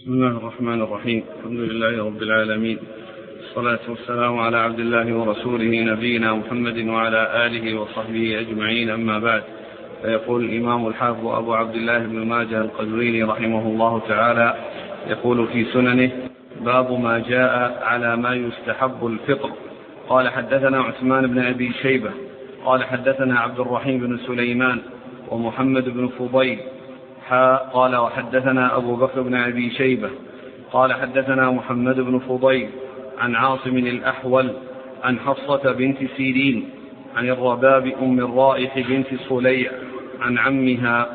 بسم الله الرحمن الرحيم. الحمد لله رب العالمين، الصلاة والسلام على عبد الله ورسوله نبينا محمد وعلى آله وصحبه أجمعين، أما بعد. فيقول الإمام الحافظ أبو عبد الله بن ماجه القزويني رحمه الله تعالى يقول في سننه: باب ما جاء على ما يستحب الفطر. قال: حدثنا عثمان بن أبي شيبة قال: حدثنا عبد الرحيم بن سليمان ومحمد بن فضيل قال: وحدثنا أبو بكر بن أبي شيبة قال: حدثنا محمد بن فضيل عن عاصم الأحول عن حفصة بنت سيرين عن الرباب أم الرائح بنت صليع عن عمها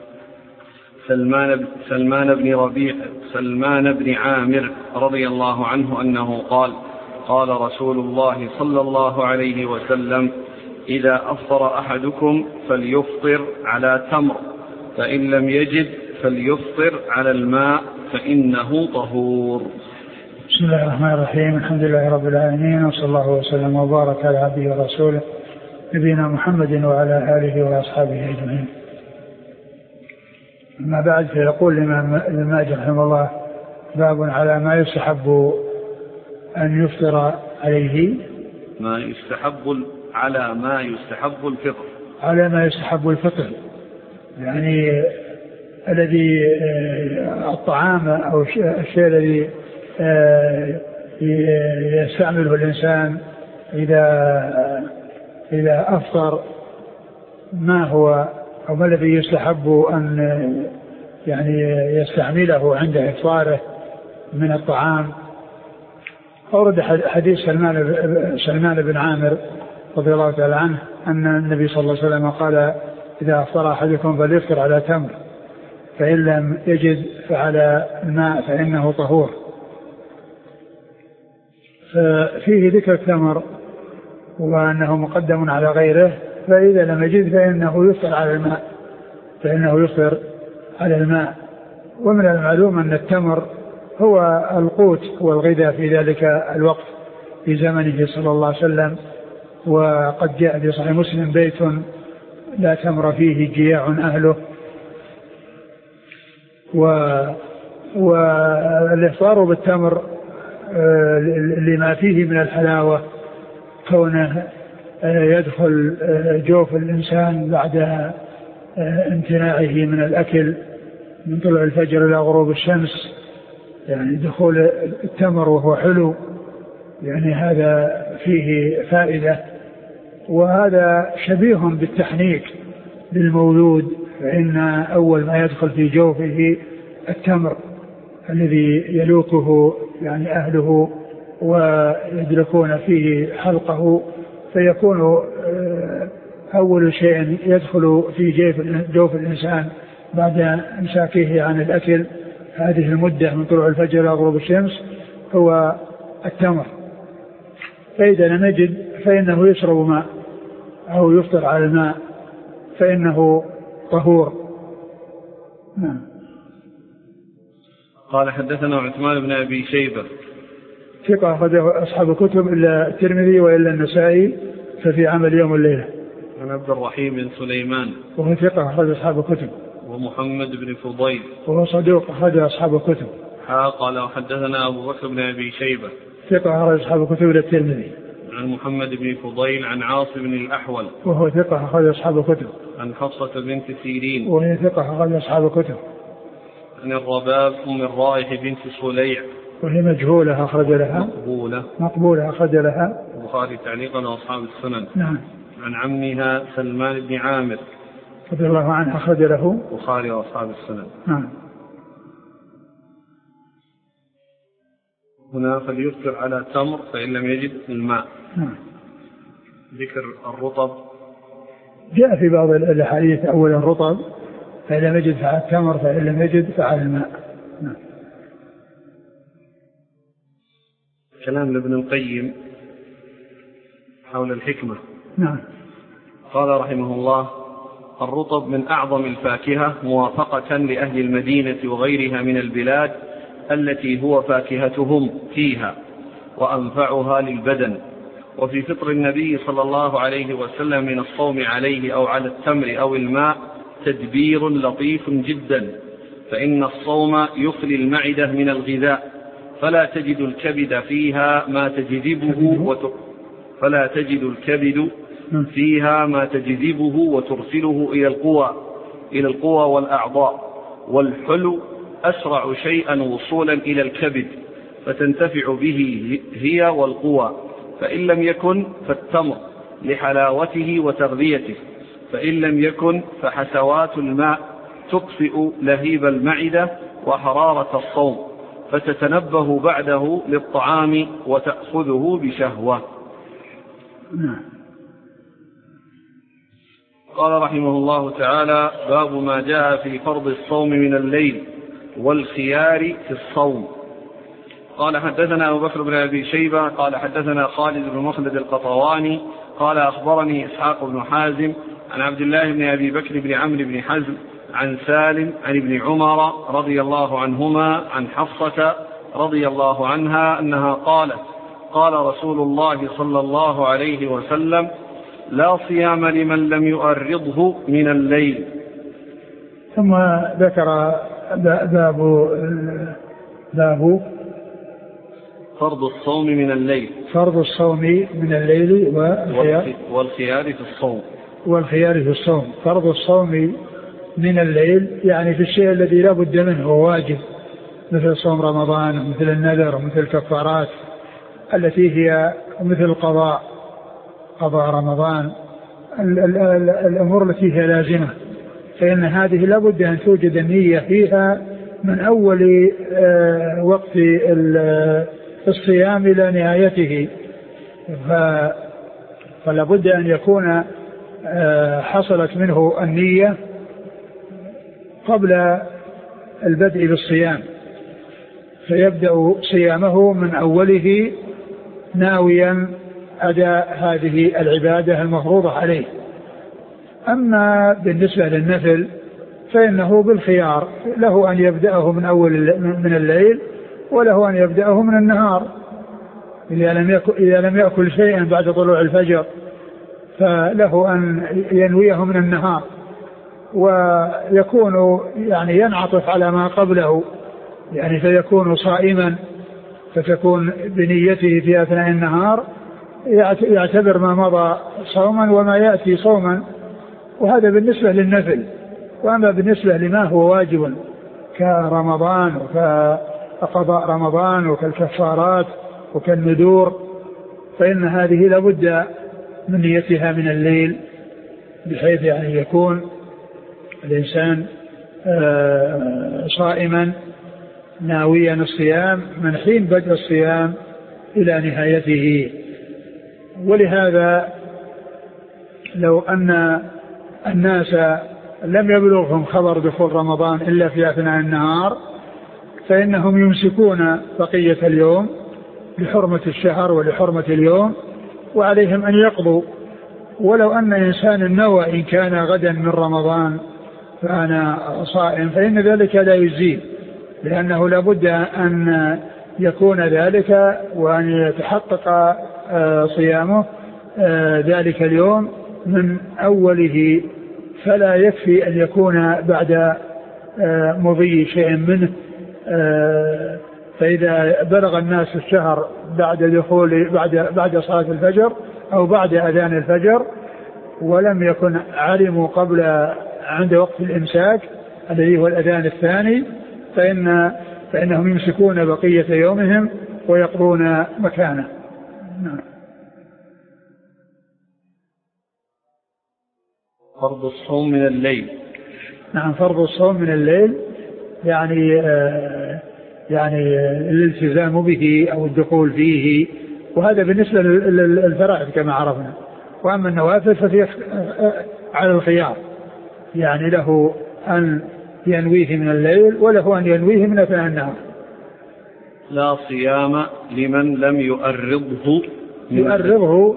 سلمان بن عامر رضي الله عنه أنه قال: قال رسول الله صلى الله عليه وسلم: إذا أفطر أحدكم فليفطر على تمر، فإن لم يجد فليفطر على الماء فإنه طهور. بسم الله الرحمن الرحيم. الحمد لله رب العالمين، وصلى الله وسلم وبارك على عبده ورسوله نبينا محمد وعلى آله وأصحابه أجمعين. أما بعد، فيقول الإمام ابن ماجه رحمه الله: باب على ما يستحب أن يفطر عليه. على ما يستحب الفطر. على ما يستحب الفطر يعني الذي الطعام أو الشيء الذي يستعمله الإنسان إذا أفطر، ما هو أو ما الذي يستحب أن يعني يستعمله عند إفطاره من الطعام. أورد حديث سلمان بن عامر رضي الله تعالى عنه أن النبي صلى الله عليه وسلم قال: إذا أفطر أحدكم فليفطر على تمر، فإن لم يجد فعلى الماء فإنه طهور. ففيه ذكر التمر وأنه مقدم على غيره، فإذا لم يجد فإنه يفطر على الماء. ومن المعلوم أن التمر هو القوت والغذاء في ذلك الوقت في زمنه صلى الله عليه وسلم. وقد جاء في صحيح مسلم: بيت لا تمر فيه جياع أهله. والإفطار بالتمر لما فيه من الحلاوة، كونه يدخل جوف الإنسان بعد امتناعه من الأكل من طلوع الفجر إلى غروب الشمس، يعني دخول التمر وهو حلو، يعني هذا فيه فائدة. وهذا شبيه بالتحنيك للمولود، فإن أول ما يدخل في جوفه التمر الذي يلوكه يعني أهله ويدركون فيه حلقه، فيكون أول شيء يدخل في جوف الإنسان بعد إمساكه عن الأكل هذه المدة من طلوع الفجر إلى غروب الشمس هو التمر. فإذا لم يجد فإنه يشرب ماء أو يفطر على الماء فإنه طهور. قال: حدثنا عثمان بن أبي شيبة ثقة أخرجه أصحاب الكتب إلا الترمذي وإلا النسائي، ففي عمل يوم الليلة. عن عبد الرحيم بن سليمان وهو ثقة أخرج أصحاب الكتب. ومحمد بن فضيل وهو صدوق أخرج أصحاب الكتب. قال: وحدثنا أبو بكر بن أبي شيبة ثقة أخرج أصحاب الكتب إلا الترمذي. عن محمد بن فضيل عن عاصم الأحول وهو ثقة أخرج أصحاب الكتب. عن حفصة بنت سيرين وهي ثقة أخرج أصحاب الكتب. عن الرباب أم الرائح بنت صليع وهي مجهولة أخرج لها مقبولة أخرج لها البخاري تعليقا وأصحاب السنن. نعم. عن عمها سلمان بن عامر رضي الله عنه أخرج له البخاري وأصحاب السنن. نعم. هنا فليفطر على تمر فإن لم يجد الماء. نعم. ذكر الرطب جاء في بعض الحديث: أولا الرطب، فإن لم يجد فعلى التمر، فإن لم يجد فعلى الماء. نعم. كلام لابن القيم حول الحكمة. نعم. قال رحمه الله: الرطب من أعظم الفاكهة موافقة لأهل المدينة وغيرها من البلاد التي هو فاكهتهم فيها، وأنفعها للبدن. وفي فطر النبي صلى الله عليه وسلم من الصوم عليه أو على التمر أو الماء تدبير لطيف جدا، فإن الصوم يخلي المعدة من الغذاء فلا تجد الكبد فيها ما تجذبه وترسله إلى القوى والأعضاء، والحلو أسرع شيئا وصولا إلى الكبد فتنتفع به هي والقوى، فإن لم يكن فالتمر لحلاوته وتغذيته، فإن لم يكن فحسوات الماء تطفئ لهيب المعدة وحرارة الصوم، فتتنبه بعده للطعام وتأخذه بشهوة. قال رحمه الله تعالى: باب ما جاء في فرض الصوم من الليل والخيار في الصوم. قال حدثنا أبو بكر بن أبي شيبة قال حدثنا خالد بن مخلد القطواني قال أخبرني إسحاق بن حازم عن عبد الله بن أبي بكر بن عمرو بن حزم عن سالم عن ابن عمر رضي الله عنهما عن حفصة رضي الله عنها أنها قالت: قال رسول الله صلى الله عليه وسلم: لا صيام لمن لم يؤرضه من الليل. ثم ذكر باب فرض الصوم من الليل، فرض الصوم من الليل والخيار في الصوم، والخيار في الصوم. فرض الصوم من الليل يعني في الشيء الذي لا بد منه هو واجب، مثل صوم رمضان ومثل النذر ومثل الكفارات التي هي مثل قضاء رمضان، الأمور التي هي لازمة، فإن هذه لا بد أن توجد النية فيها من أول وقت الصيام إلى نهايته، فلا بد أن يكون حصلت منه النية قبل البدء بالصيام، فيبدأ صيامه من أوله ناويا أداء هذه العبادة المفروضة عليه. أما بالنسبة للنفل فإنه بالخيار، له أن يبدأه من الليل وله أن يبدأه من النهار، إذا لم يأكل شيئا بعد طلوع الفجر فله أن ينويه من النهار، ويكون يعني ينعطف على ما قبله، يعني فيكون صائما، فتكون بنيته في أثناء النهار يعتبر ما مضى صوما وما يأتي صوما، وهذا بالنسبة للنفل. وأما بالنسبة لما هو واجب كرمضان وكقضاء رمضان وكالكفارات وكالنذور فإن هذه لابد من نيتها من الليل، بحيث يعني يكون الإنسان صائما ناويا الصيام من حين بدء الصيام إلى نهايته. ولهذا لو أن الناس لم يبلغهم خبر دخول رمضان إلا في أثناء النهار فإنهم يمسكون بقية اليوم لحرمة الشهر ولحرمة اليوم، وعليهم أن يقضوا. ولو أن إنسان نوى إن كان غدا من رمضان فأنا صائم فإن ذلك لا يجزيه، لأنه لابد أن يكون ذلك وأن يتحقق صيامه ذلك اليوم من أوله، فلا يكفي أن يكون بعد مضي شيء منه. فإذا بلغ الناس الشهر بعد صلاة الفجر أو بعد أذان الفجر ولم يكن علموا قبل عند وقت الإمساك الذي هو الأذان الثاني فإنهم يمسكون بقية يومهم ويقضون مكانه. فرض الصوم من الليل. نعم، فرض الصوم من الليل يعني الالتزام به أو الدخول فيه، وهذا بالنسبة للفرائض كما عرفنا. وأما النوافل ففي على الخيار، يعني له أن ينويه من الليل وله أن ينويه من أثناء النهار. لا صيام لمن لم يؤرضه. يؤرضه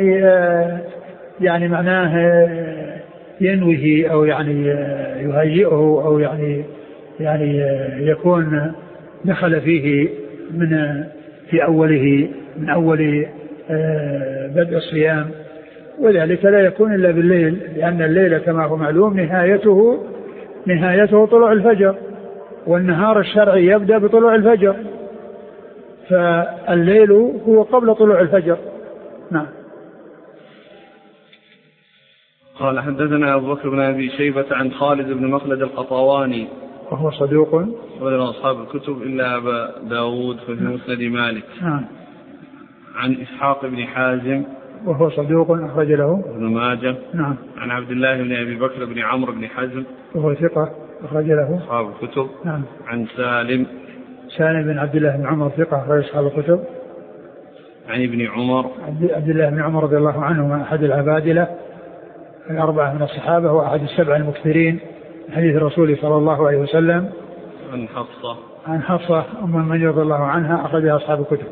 يعني معناه ينويه أو يعني يهيئه أو يعني يكون دخل فيه في أوله من أول بدء الصيام، وذلك لا يكون إلا بالليل، لأن الليل كما هو معلوم نهايته طلوع الفجر، والنهار الشرعي يبدأ بطلوع الفجر، فالليل هو قبل طلوع الفجر. نعم. قال حدثنا أبو بكر بن أبي شيبة عن خالد بن مخلد القطواني وهو صدوق وله أصحاب الكتب إلا أبا داود في مسند مالك. نعم. عن إسحاق بن حازم وهو صدوق أخرج له ابن ماجه. نعم. عن عبد الله بن أبي بكر بن عمرو بن حزم وهو ثقة أخرج له أصحاب الكتب. نعم. عن سالم بن عبد الله بن عمر ثقة أخرج أصحاب الكتب. عن ابن عمر عبد الله بن عمر رضي الله عنهما أحد العبادلة الأربعة من الصحابة وأحد السبع المكثرين حديث الرسول صلى الله عليه وسلم. عن حفصة أم المؤمنين رضي الله عنها أخرجها أصحاب الكتب.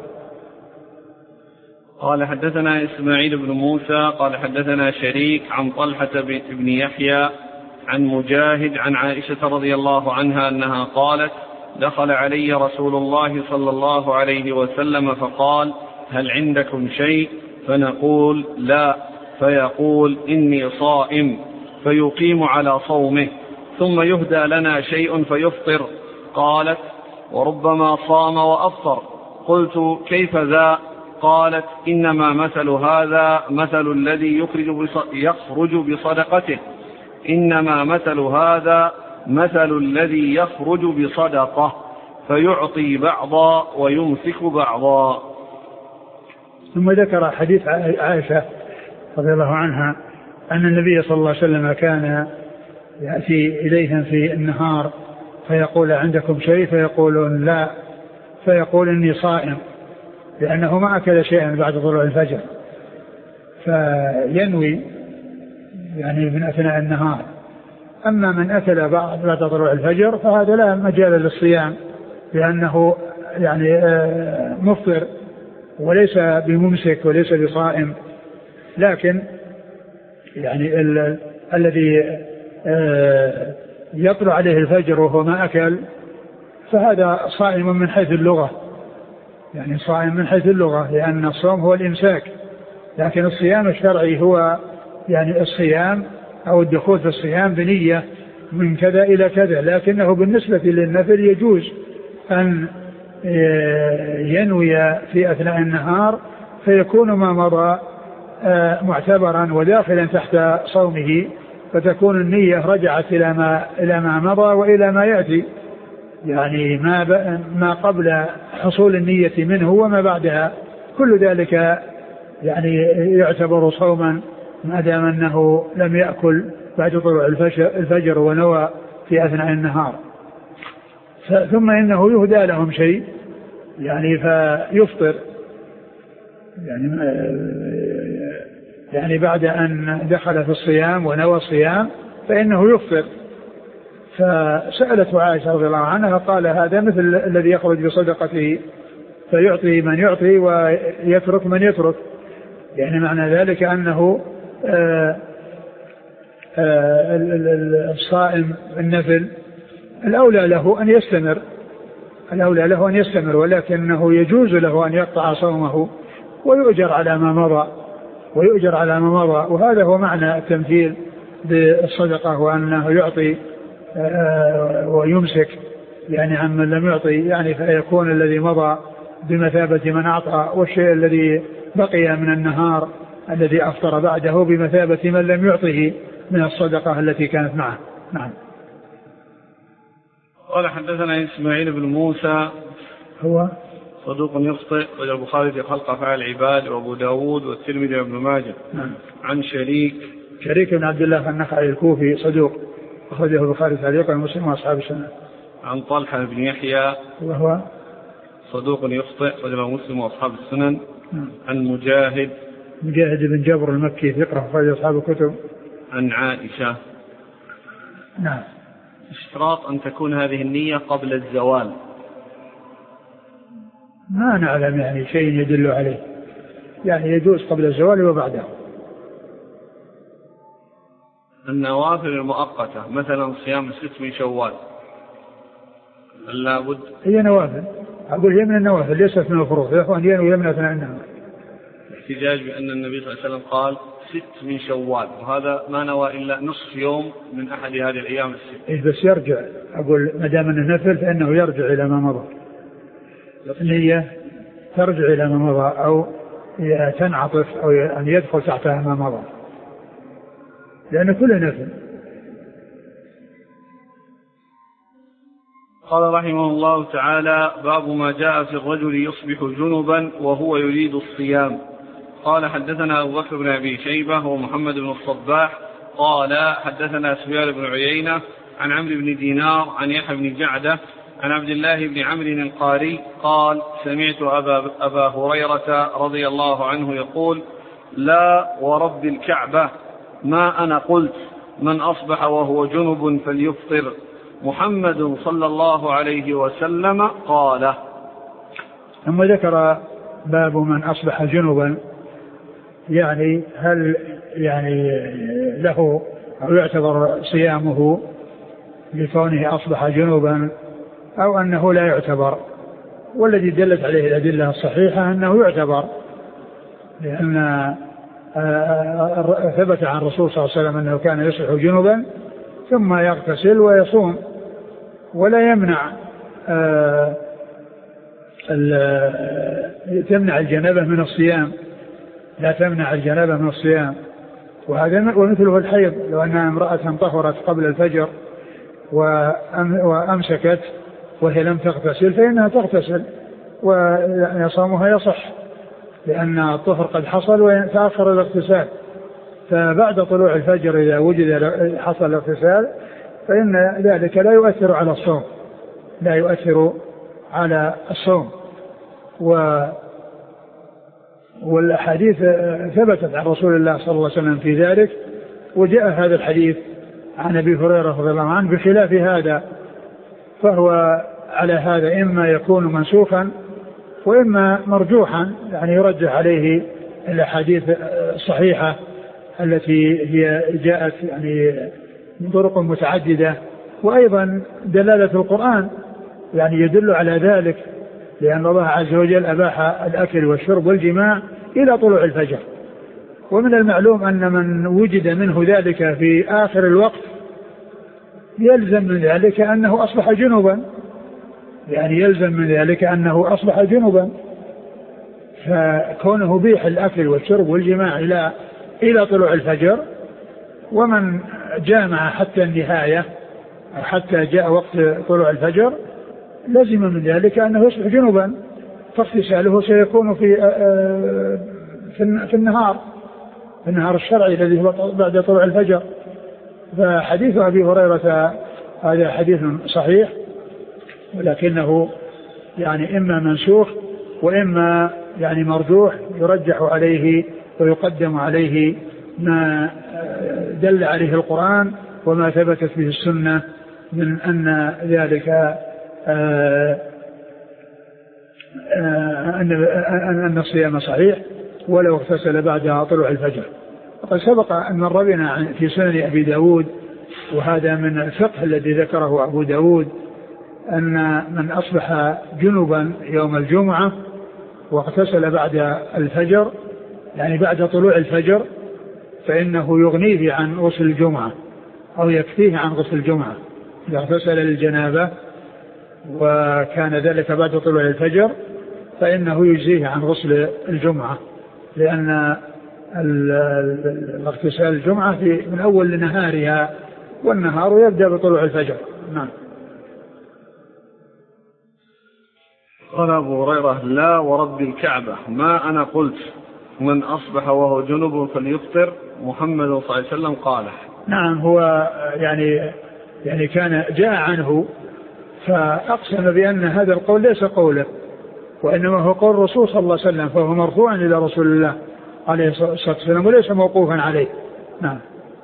قال حدثنا إسماعيل بن موسى قال حدثنا شريك عن طلحة بن يحيى عن مجاهد عن عائشة رضي الله عنها أنها قالت دخل علي رسول الله صلى الله عليه وسلم فقال هل عندكم شيء؟ فنقول لا، فيقول إني صائم، فيقيم على صومه، ثم يهدى لنا شيء فيفطر. قالت وربما صام وأفطر. قلت كيف ذا؟ قالت إنما مثل هذا مثل الذي يخرج بصدقته، إنما مثل هذا مثل الذي يخرج بصدقه فيعطي بعضا ويمسك بعضا. ثم ذكر حديث عائشة رضي الله عنها أن النبي صلى الله عليه وسلم كان يأتي إليهم في النهار فيقول عندكم شيء؟ فيقولون لا، فيقول إني صائم، لأنه ما أكل شيئا بعد طلوع الفجر، فينوي يعني من أثناء النهار. أما من أكل بعد طلوع الفجر فهذا لا مجال للصيام، لأنه يعني مفطر وليس بممسك وليس بصائم. لكن يعني الذي يطلع عليه الفجر وهو ما أكل فهذا صائم من حيث اللغة، يعني صائم من حيث اللغة، لأن الصوم هو الإمساك، لكن الصيام الشرعي هو يعني الصيام أو الدخول في الصيام بنية من كذا إلى كذا. لكنه بالنسبة للنفل يجوز أن ينوي في أثناء النهار فيكون ما مضى معتبرا وداخلا تحت صومه، فتكون النية رجعت إلى ما مضى وإلى ما يأتي، يعني ما قبل حصول النية منه وما بعدها، كل ذلك يعني يعتبر صوما ما دام أنه لم يأكل بعد طلوع الفجر ونوى في أثناء النهار. ثم إنه يهدى لهم شيء يعني فيفطر، يعني بعد أن دخل في الصيام ونوى الصيام فإنه يفطر. فسألت عائشة رضي الله عنها قال هذا مثل الذي يخرج بصدقته فيعطي من يعطي ويترك من يترك، يعني معنى ذلك أنه الصائم النفل الأولى له أن يستمر، ولكنه يجوز له أن يقطع صومه ويؤجر على ما مضى، وهذا هو معنى التمثيل بالصدقة، وأنه يعطي ويمسك يعني عن من لم يعطي، يعني فيكون الذي مضى بمثابة من أعطى، والشيء الذي بقي من النهار الذي أفطر بعده بمثابة من لم يعطه من الصدقة التي كانت معه. نعم. قال حدثنا إسماعيل بن موسى هو صدوق يخطئ، وجاء البخاري في خلق أفعال العباد وأبو داود والترمذي وابن ماجه. نعم. عن شريك بن عبد الله النخعي الكوفي صدوق أخرجه البخاري تعليقا ومسلم وأصحاب السنة. عن طلحة بن يحيى وهو صدوق يخطئ، وجاء مسلم وأصحاب السنن. عن مجاهد بن جبر المكي ثقة أخرج أصحاب الكتب. عن عائشة. نعم. اشتراط أن تكون هذه النية قبل الزوال؟ ما نعلم يعني شيء يدل عليه، يعني يجوز قبل الزوال وبعده. النوافل المؤقتة مثلا صيام 6 من شوال لابد؟ هي نوافل، أقول هي من النوافل ليست من الفروض، يا أخوان ينوي من أثناء النهار. الاحتجاج بأن النبي صلى الله عليه وسلم قال 6 من شوال، وهذا ما نوى إلا نصف يوم من أحد هذه الأيام الست. بس يرجع، أقول ما دام أنه نفل فإنه يرجع إلى ما مضى، النية ترجع إلى ما مضى أو تنعطف أو أن يدخل تحتها ما مضى، لأن كله نفل. قال رحمه الله تعالى: باب ما جاء في الرجل يصبح جنبا وهو يريد الصيام. قال: حدثنا أبو بكر بن أبي شيبة ومحمد بن الصباح قال: حدثنا سفيان بن عيينة عن عمرو بن دينار عن يحيى بن جعدة عن عبد الله بن عمرو القاري قال: سمعت أبا هريرة رضي الله عنه يقول: لا ورب الكعبة ما أنا قلت من أصبح وهو جنب فليفطر، محمد صلى الله عليه وسلم قال. ثم ذكر باب من أصبح جنبا، يعني هل يعني له أو يعتبر صيامه لكونه أصبح جنبا أو أنه لا يعتبر. والذي دلت عليه الأدلة الصحيحة أنه يعتبر، لأن ثبت عن الرسول صلى الله عليه وسلم أنه كان يصبح جنبا ثم يغتسل ويصوم، ولا يمنع تمنع الجنابة من الصيام، لا تمنع الجنابة من الصيام. وهذا ومثله الحيض، لو أنها امرأة طهرت قبل الفجر وأمسكت وهي لم تغتسل فإنها تغتسل وصومها يصح، لأن الطهر قد حصل وتأخر الاغتسال. فبعد طلوع الفجر إذا وجد حصل الاغتسال فإن ذلك لا يؤثر على الصوم، لا يؤثر على الصوم. والأحاديث ثبتت عن رسول الله صلى الله عليه وسلم في ذلك، وجاء هذا الحديث عن أبي هريرة رضي الله عنه بخلاف هذا، فهو على هذا إما يكون منسوخا وإما مرجوحا، يعني يرجح عليه الأحاديث الصحيحة التي هي جاءت يعني من طرق متعددة، وأيضا دلالة القرآن يعني يدل على ذلك، لأن الله عز وجل أباح الأكل والشرب والجماع إلى طلوع الفجر. ومن المعلوم أن من وجد منه ذلك في آخر الوقت يلزم من ذلك أنه أصبح جنبا، يعني يلزم من ذلك أنه أصبح جنبا، فكونه بيح الأكل والشرب والجماع إلى طلوع الفجر، ومن جامع حتى النهاية أو حتى جاء وقت طلوع الفجر لزم من ذلك أنه يصبح جنبا، فاغتساله سيكون في النهار الشرعي الذي هو بعد طلوع الفجر. فحديث أبي هريرة هذا حديث صحيح، ولكنه يعني إما منسوخ وإما يعني مرجوح، يرجح عليه ويقدم عليه ما دل عليه القرآن وما ثبتت به السنة من أن ذلك أن الصيام صحيح ولو اغتسل بعد طلوع الفجر. وقد سبق أن مر بنا في سنن أبي داود، وهذا من الفقه الذي ذكره أبو داود، أن من أصبح جنبا يوم الجمعة واغتسل بعد الفجر يعني بعد طلوع الفجر فإنه يغنيه عن غسل الجمعة أو يكفيه عن غسل الجمعة. إذا اغتسل للجنابة وكان ذلك بعد طلوع الفجر فإنه يجزيه عن غسل الجمعة، لأن الاغتسال الجمعة من أول لنهارها، والنهار يبدأ بطلوع الفجر. نعم. قال أبو هريرة: لا ورب الكعبة ما أنا قلت من أصبح وهو جنب فليفطر، محمد صلى الله عليه وسلم قال. نعم، هو يعني كان جاء عنه فأقسم بأن هذا القول ليس قوله، وإنما هو قول الرسول صلى الله عليه وسلم، فهو مرفوع إلى رسول الله عليه الصلاة والسلام وليس موقوفا عليه. نعم.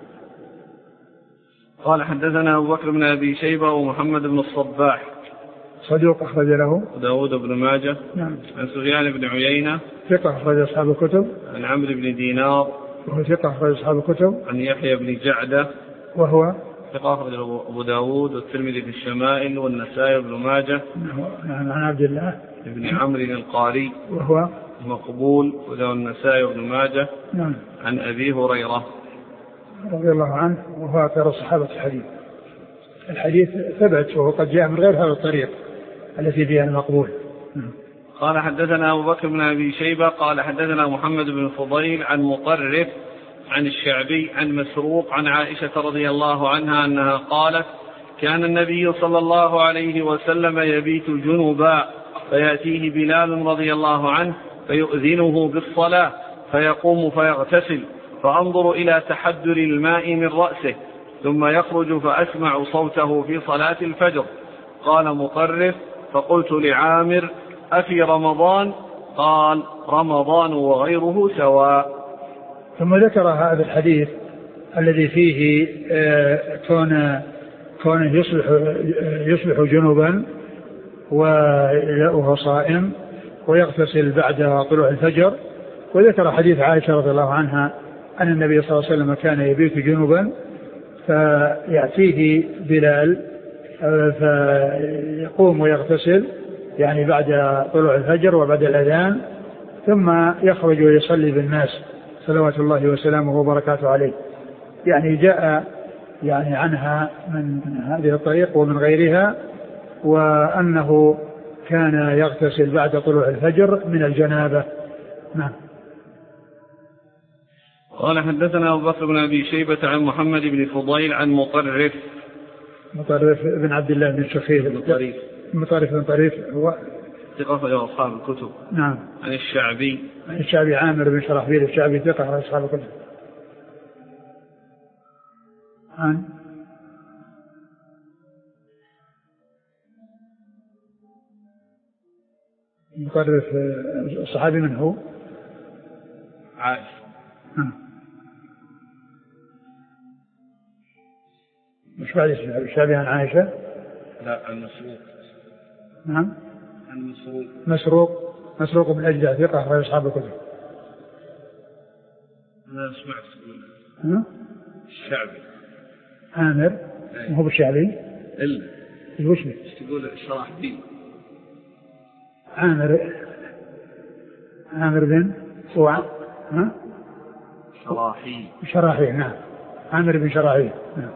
قال: حدثنا أبو بكر بن أبي شيبة ومحمد بن الصباح صدوق أخرج له داود بن ماجه. نعم. عن سفيان بن عيينة ثقة أخرج أصحاب الكتب. عن عمرو بن دينار وهو ثقة أخرج أصحاب الكتب. عن يحيى بن جعدة وهو ثقة أخرج أبو داود والترمذي في الشمائل والنسائي بن ماجه. نعم. عن عبد الله بن عمرو القاري وهو مقبول وله النسائي وابن ماجه. نعم. عن أبي هريرة رضي الله عنه وهو أكثر الصحابة الحديث ثبت وهو قد جاء من غير هذا الطريق التي فيها المقبول. قال حدثنا أبو بكر بن أبي شيبة قال حدثنا محمد بن فضيل عن مطرف عن الشعبي عن مسروق عن عائشة رضي الله عنها أنها قالت كان النبي صلى الله عليه وسلم يبيت جنبا فيأتيه بلال رضي الله عنه فيؤذنه بالصلاة فيقوم فيغتسل فأنظر إلى تحدر الماء من رأسه ثم يخرج فأسمع صوته في صلاة الفجر. قال مطرف فقلت لعامر أفي رمضان؟ قال رمضان وغيره سواء. ثم ذكر هذا الحديث الذي فيه كونه يصبح جنبا وهو صائم ويغتسل بعد طلوع الفجر. وذكر حديث عائشة رضي الله عنها أن النبي صلى الله عليه وسلم كان يبيت جنبا فيأتيه بلال فيقوم ويغتسل يعني بعد طلوع الفجر وبعد الأذان ثم يخرج ويصلي بالناس صلوات الله وسلامه وبركاته عليه. يعني جاء يعني عنها من هذه الطريق ومن غيرها وأنه كان يغتسل بعد طلوع الفجر من الجنابة. نعم. قال حدثنا أبو بكر بن أبي شيبة عن محمد بن فضيل عن مطرف بن عبد الله بن شخير مطرف بن طريف هو ثقة له أصحاب الكتب. نعم. عن الشعبي عامر بن شرحبيل الشعبي ثقة على أصحاب الكتب. عن مطرف الصحابي من هو؟ عائشة. مش بعد الشعبي عن عائشة؟ لا عن مسروق. نعم. عن مسروق بن الأجدع ثقة أخرج أصحاب الكتب. أنا سمعت الشعبي عامر وهو بالشعبي إلا وش تقول شراحبيل عامر بن شراحيل. نعم. عامر بن شراحيل. نعم.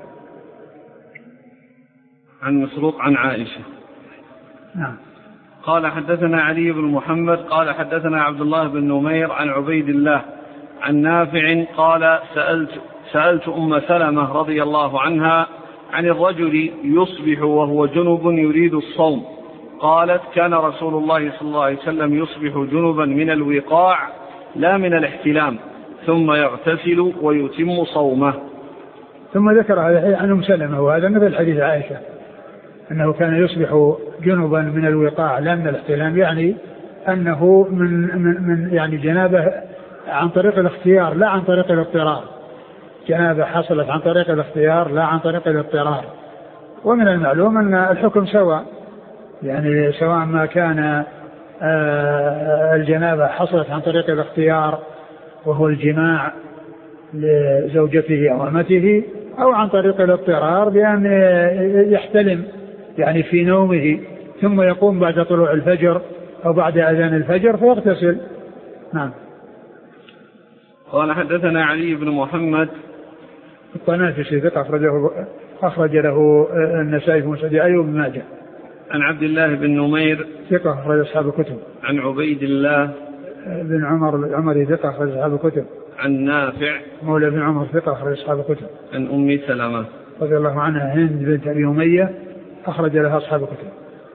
عن مسروق عن عائشة. نعم. قال حدثنا علي بن محمد قال حدثنا عبد الله بن نمير عن عبيد الله عن نافع قال سألت أم سلمة رضي الله عنها عن الرجل يصبح وهو جنب يريد الصوم. قالت كان رسول الله صلى الله عليه وسلم يصبح جنبا من الوقاع لا من الاحتلام ثم يغتسل ويتم صومه. ثم ذكر هذا عن أم سلمة وهذا مثل حديث عائشة أنه كان يصبح جنبا من الوقاع لا من الاحتلام يعني أنه من يعني جنابه عن طريق الاختيار لا عن طريق الاضطرار. جنابه حصلت عن طريق الاختيار لا عن طريق الاضطرار. ومن المعلوم أن الحكم سواء يعني سواء ما كان الجنابه حصلت عن طريق الاختيار وهو الجماع لزوجته أو أمته أو عن طريق الاضطرار بأن يحتلم يعني في نومه ثم يقوم بعد طلوع الفجر أو بعد أذان الفجر فيغتسل. نعم. قال حدثنا علي بن محمد الطنافسي ثقة أخرج له النسائي في مسند أيوب بن ماجه. عن عبد الله بن نمير ثقة أخرج أصحاب الكتب. عن عبيد الله بن عمر العمري ثقة أخرج أصحاب الكتب. عن نافع مولى بن عمر ثقة أخرج أصحاب الكتب. عن أم سلمة رضي الله عنها هند بنت أبي أمية أخرج لها أصحاب الكتب.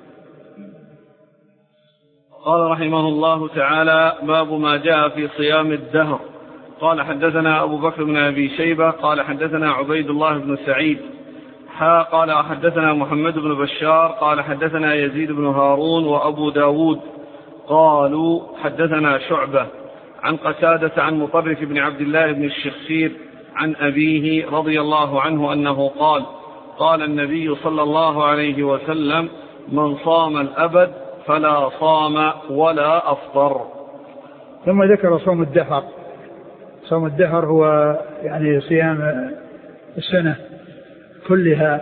قال رحمه الله تعالى باب ما جاء في صيام الدهر. قال حدثنا أبو بكر بن أبي شيبة قال حدثنا عبيد الله بن سعيد قال حدثنا محمد بن بشار قال حدثنا يزيد بن هارون وأبو داود قالوا حدثنا شعبة عن قتادة عن مطرف بن عبد الله بن الشخير عن أبيه رضي الله عنه أنه قال النبي صلى الله عليه وسلم من صام الأبد فلا صام ولا أفطر. ثم ذكر صوم الدهر. صوم الدهر هو يعني صيام السنة كلها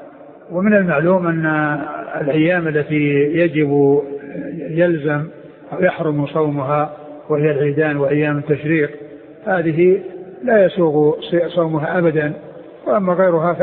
ومن المعلوم أن الأيام التي يلزم أو يحرم صومها وهي العيدان وأيام التشريق، هذه لا يسوغ صومها أبدا. وأما غيرها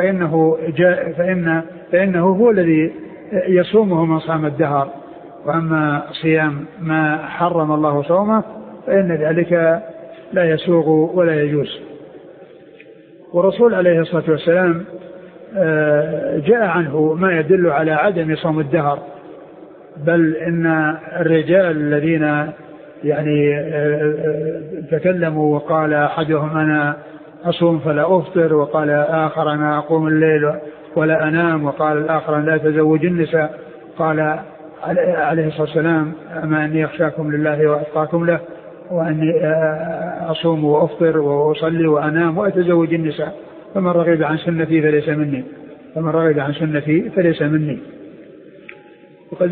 فإنه هو الذي يصومه من صام الدهر. وأما صيام ما حرم الله صومه فإن ذلك لا يسوغ ولا يجوز. والرسول عليه الصلاة والسلام جاء عنه ما يدل على عدم صوم الدهر، بل إن الرجال الذين يعني تكلموا وقال أحدهم أنا أصوم فلا أفطر، وقال آخر أنا أقوم الليل ولا أنام، وقال الآخر لا تزوج النساء، قال عليه الصلاة والسلام أما أني أخشاكم لله وأتقاكم له، وأني أصوم وأفطر وأصلي وأنام وأتزوج النساء، فمن رغب عن سنتي فليس مني، فمن رغب عن سنتي فليس مني. وقد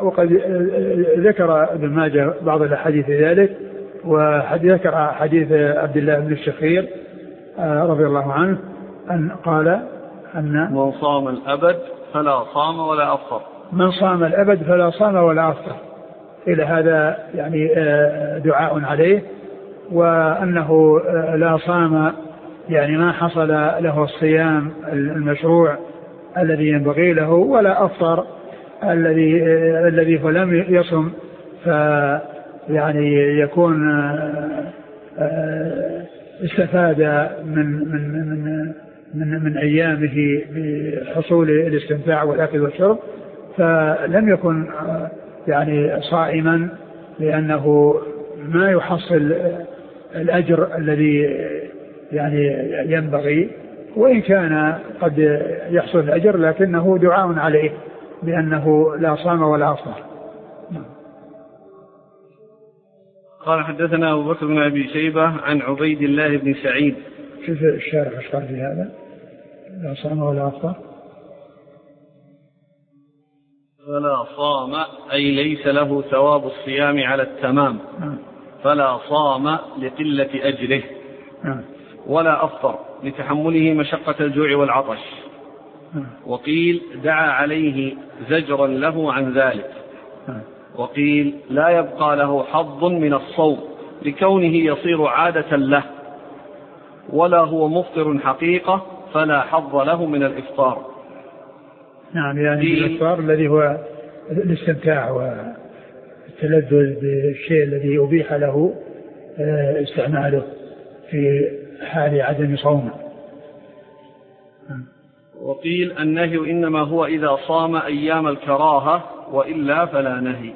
ذكر ابن ماجه بعض الأحاديث ذلك، وذكر حديث عبد الله بن الشخير رضي الله عنه أن قال أن من صام الأبد فلا صام ولا أفطر، من صام الأبد فلا صام ولا أفطر، إلى هذا يعني دعاء عليه، وأنه لا صام يعني ما حصل له الصيام المشروع الذي ينبغي له، ولا أفطر الذي فلم يصم فيعني يكون استفاد من أيامه بحصول الاستمتاع والأكل والشرب، فلم يكن يعني صائما، لأنه ما يحصل الأجر الذي يعني ينبغي، وإن كان قد يحصل الأجر لكنه دعاء عليه بأنه لا صام ولا أفطر. قال حدثنا أبو بكر بن أبي شيبة عن عبيد الله بن سعيد. شوف الشارح ايش قال في هذا، لا صام ولا أفطر. فلا صام أي ليس له ثواب الصيام على التمام، فلا صام لقلة أجره، ولا أفطر لتحمله مشقة الجوع والعطش. وقيل دعا عليه زجرا له عن ذلك. وقيل لا يبقى له حظ من الصوم لكونه يصير عادة له، ولا هو مفطر حقيقة فلا حظ له من الإفطار. نعم، يعني الإفطار الذي هو الاستمتاع والتلذذ بالشيء الذي أبيح له استعماله في حال عدم صومه. وقيل النهي إنما هو إذا صام أيام الكراهة، وإلا فلا نهي.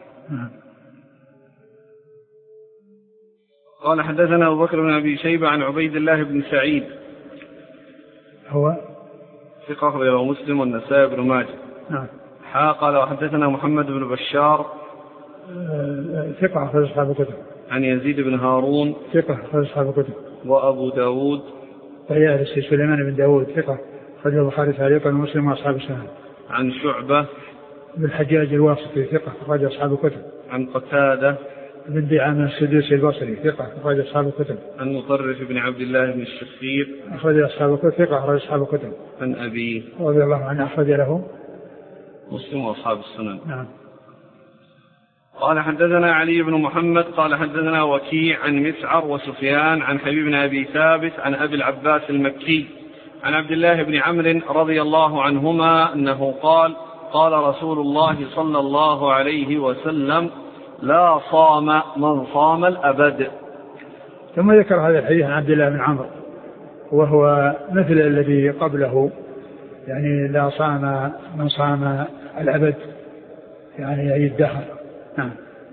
قال حدثنا أبو بكر بن أبي شيبة عن عبيد الله بن سعيد، هو ثقة أخرجه مسلم والنسائي بن ماجه. قال وحدثنا محمد بن بشار، ثقة أخرج أصحاب الكتب. عن يزيد بن هارون، ثقة أخرج أصحاب الكتب. وأبو داود طيالسي سليمان بن داود، ثقة أخرج البخاري تعليقا ومسلم وأصحاب السنن. عن شعبة بن الحجاج الواسطي، ثقة أخرج أصحاب الكتب. عن قتادة بن دعامة السدوسي البصري، ثقة أخرج أصحاب الكتب. عن مطرف بن عبد الله بن الشخير، أخرج أصحاب الكتب، ثقة أخرج أصحاب الكتب. عن أبي رضي الله عنه، أخرج له مسلم وأصحاب السنن. نعم. قال حدثنا علي بن محمد قال حدثنا وكيع عن مسعر وسفيان عن حبيب بن أبي ثابت عن أبي العباس المكي عن عبد الله بن عمرو رضي الله عنهما أنه قال قال رسول الله صلى الله عليه وسلم لا صام من صام الأبد. ثم ذكر هذا الحديث عن عبد الله بن عمرو، وهو مثل الذي قبله، يعني لا صام من صام الأبد، يعني أي الدهر. نعم.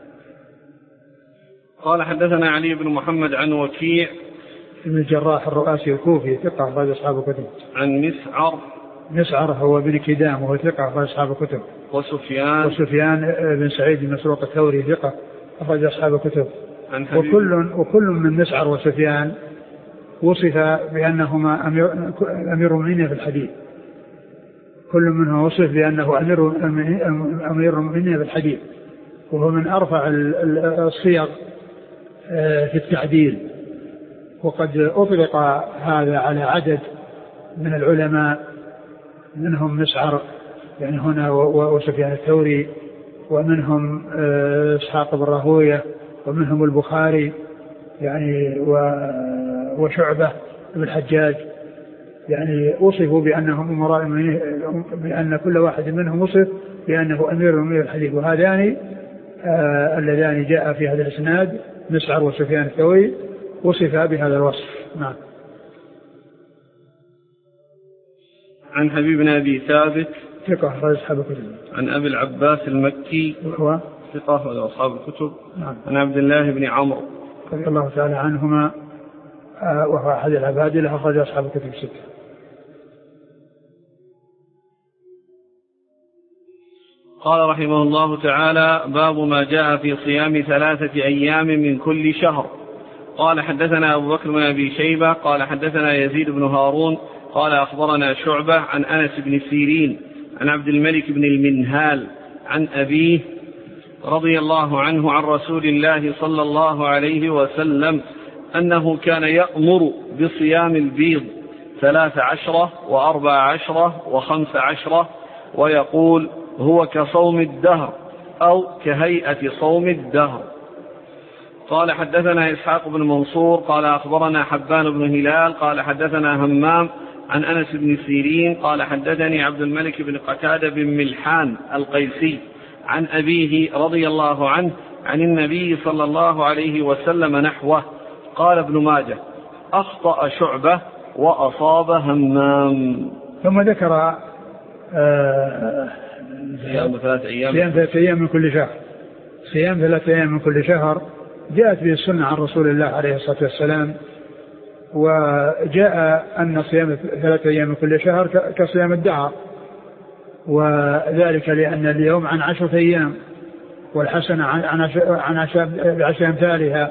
قال حدثنا علي بن محمد عن وكيع ابن الجراح الرؤاسي الكوفي، ثقة أخرج أصحاب الكتب. عن مسعر هو بن كدام وهو ثقة أخرج أصحاب الكتب. وسفيان بن سعيد بن مسروق الثوري، ثقة أخرج أصحاب الكتب. وكل من مسعر وسفيان وصف بأنهما أمير المؤمنين في الحديث، كل منهم وصف بأنه أمير المؤمنين في الحديث، وهو من أرفع الصيغ في التعديل. وقد أطلق هذا على عدد من العلماء، منهم مسعر يعني هنا وسفيان الثوري ومنهم إسحاق بن راهوية، ومنهم البخاري يعني وشعبة بن الحجاج، يعني وصفوا بأنهم أمراء، بأن كل واحد منهم وصف بأنه أمير من الحديث. وهذان اللذان جاء في هذا الإسناد مسعر وسفيان الثوري وصفا بهذا الوصف. نعم. عن حبيب بن أبي ثابت ثقة أخرج أصحاب الكتب. عن أبي العباس المكي وهو ثقة أخرج أصحاب الكتب. نعم. عن عبد الله بن عمرو رضي الله تعالى عنهما وهو أحد العبادلة أخرج أصحاب الكتب الستة. قال رحمه الله تعالى: باب ما جاء في صيام 3 أيام من كل شهر. قال حدثنا أبو بكر بن أبي شيبة قال حدثنا يزيد بن هارون قال أخبرنا شعبة عن أنس بن سيرين عن عبد الملك بن المنهال عن أبيه رضي الله عنه عن رسول الله صلى الله عليه وسلم أنه كان يأمر بصيام البيض 13 و14 و15 ويقول: هو كصوم الدهر أو كهيئة صوم الدهر. قال حدثنا إسحاق بن منصور قال أخبرنا حبان بن هلال قال حدثنا همام عن أنس بن سيرين قال حدثني عبد الملك بن قتادة بن ملحان القيسي عن أبيه رضي الله عنه عن النبي صلى الله عليه وسلم نحوه. قال ابن ماجه: أخطأ شعبة وأصاب همام. ثم ذكر صيام 3 أيام. صيام 3 أيام من كل شهر. صيام 3 أيام من كل شهر جاءت به السنة عن رسول الله عليه الصلاة والسلام، وجاء أن صيام 3 أيام من كل شهر كصيام الدهر، وذلك لأن اليوم عن 10 أيام والحسنة عن 10 أمثالها،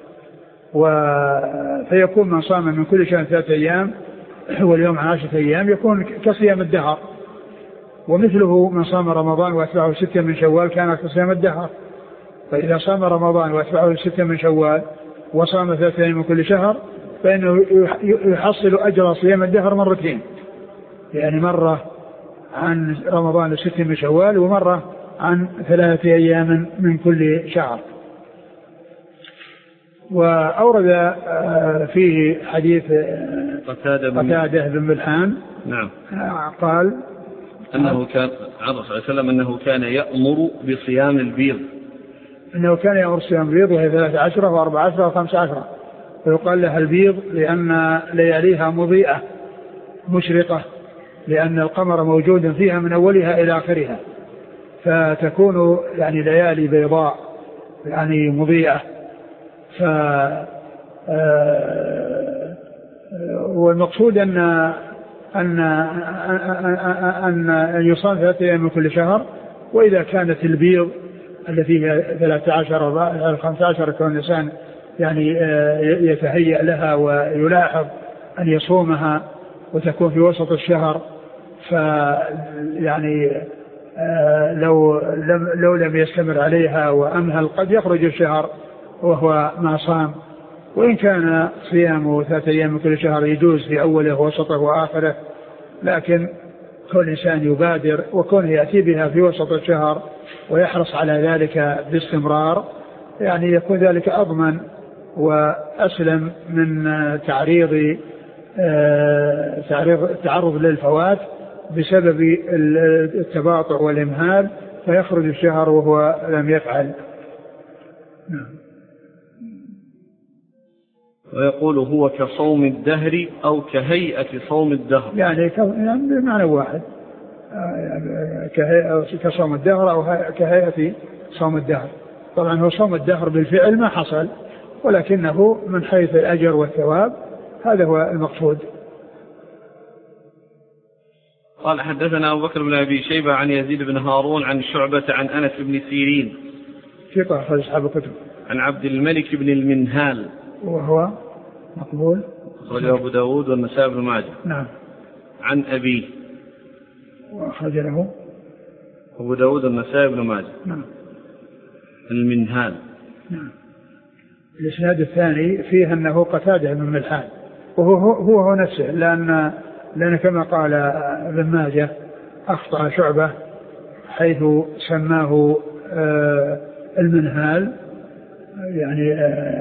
فيكون من صام من كل شهر 3 أيام واليوم عن 10 أيام يكون كصيام الدهر. ومثله من صام رمضان وأتبعه 6 من شوال كان كصيام الدهر. فإذا صام رمضان وأتبعه 6 من شوال وصام 3 أيام من كل شهر فإنه يحصل أجر صيام الدهر مرتين، يعني مرة عن رمضان 6 من شوال ومرة عن 3 أيام من كل شهر. وأورد فيه حديث قتادة بن ملحان. نعم. قال أنه كان عن الرسول صلى الله عليه وسلم أنه كان يأمر بصيام البيض، أنه كان يأمر بصيام البيض وهي 13 و14 و15، ويقال لها البيض لأن لياليها مضيئة مشرقة، لأن القمر موجود فيها من أولها إلى آخرها، فتكون يعني ليالي بيضاء يعني مضيئة. والمقصود أن يصام 3 أيام من كل شهر. وإذا كانت البيض التي هي 13 و 15 كون الإنسان يعني يتهيأ لها ويلاحظ أن يصومها وتكون في وسط الشهر، فيعني لو لم يستمر عليها وأمهل قد يخرج الشهر وهو ما صام. وإن كان صيام 3 أيام من كل شهر يجوز في أوله ووسطه وآخره، لكن كل إنسان يبادر وكون يأتي بها في وسط الشهر ويحرص على ذلك باستمرار، يعني يكون ذلك أضمن وأسلم من تعرض للفوات بسبب التباطؤ والإمهال فيخرج الشهر وهو لم يفعل. ويقول: هو كصوم الدهر أو كهيئة صوم الدهر، يعني بمعنى واحد، كصوم الدهر أو كهيئة صوم الدهر. طبعا هو صوم الدهر بالفعل ما حصل، ولكنه من حيث الأجر والثواب هذا هو المقصود. قال حدثنا أبو بكر بن أبي شيبة عن يزيد بن هارون عن شعبة عن أنس بن سيرين ثقة أخرج أصحاب الكتب. عن عبد الملك بن المنهال وهو مقبول أخرجه أبو داود والنسائي بن ماجه. نعم. عن أبيه وأخرج له أبو داود والنسائي بن ماجه. نعم. المنهال. نعم. الإسناد الثاني فيه أنه قتادة بن ملحان، وهو نفسه، لأن كما قال ابن ماجه أخطأ شعبة حيث سماه المنهال يعني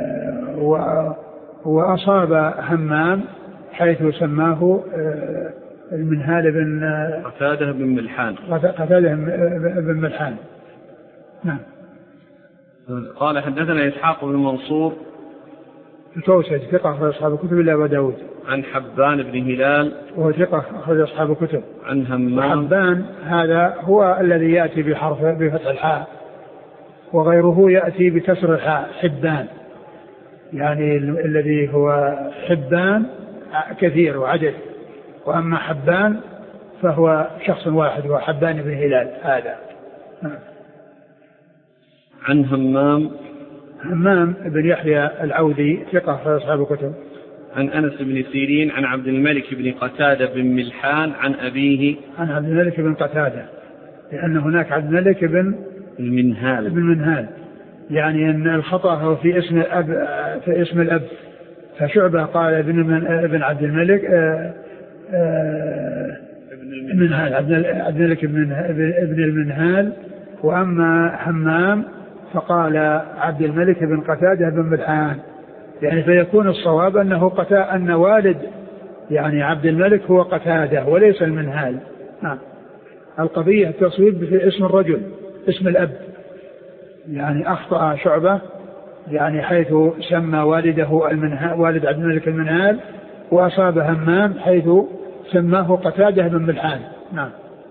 وأصاب همام حيث سماه المنهال بن قتادة بن ملحان. قتادة بن ملحان. نعم. قال حدثنا إسحاق بن منصور الكوسج ثقة أخرج أصحاب الكتب إلا أبا داود. عن حبان بن هلال وهو ثقة أخرج أصحاب الكتب. عن همام. حبان هذا هو الذي يأتي بفتح الحاء، وغيره يأتي بكسر الحاء حبان، يعني الذي هو حبان كثير وعدد، وأما حبان فهو شخص واحد هو حبان بن هلال هذا. عن همام بن يحيى العودي ثقة في أصحاب الكتب. عن أنس بن سيرين عن عبد الملك بن قتادة بن ملحان عن أبيه عن عبد الملك بن قتادة، لأن هناك عبد الملك بن المنهال، يعني أن الخطأ هو في اسم الأب، في اسم الأب، فشعبة قال ابن عبد الملك المنهال، عبد الملك ابن المنهال، وأما همام فقال عبد الملك بن قتادة بن ملحان، يعني فيكون الصواب أن والد يعني عبد الملك هو قتادة وليس المنهال. القضية التصويب في اسم الرجل اسم الأب، يعني أخطأ شعبة يعني حيث سمى والده المنهال والد عبد الملك المنهال، وأصاب همام حيث سماه قتادة بن ملحان. نعم.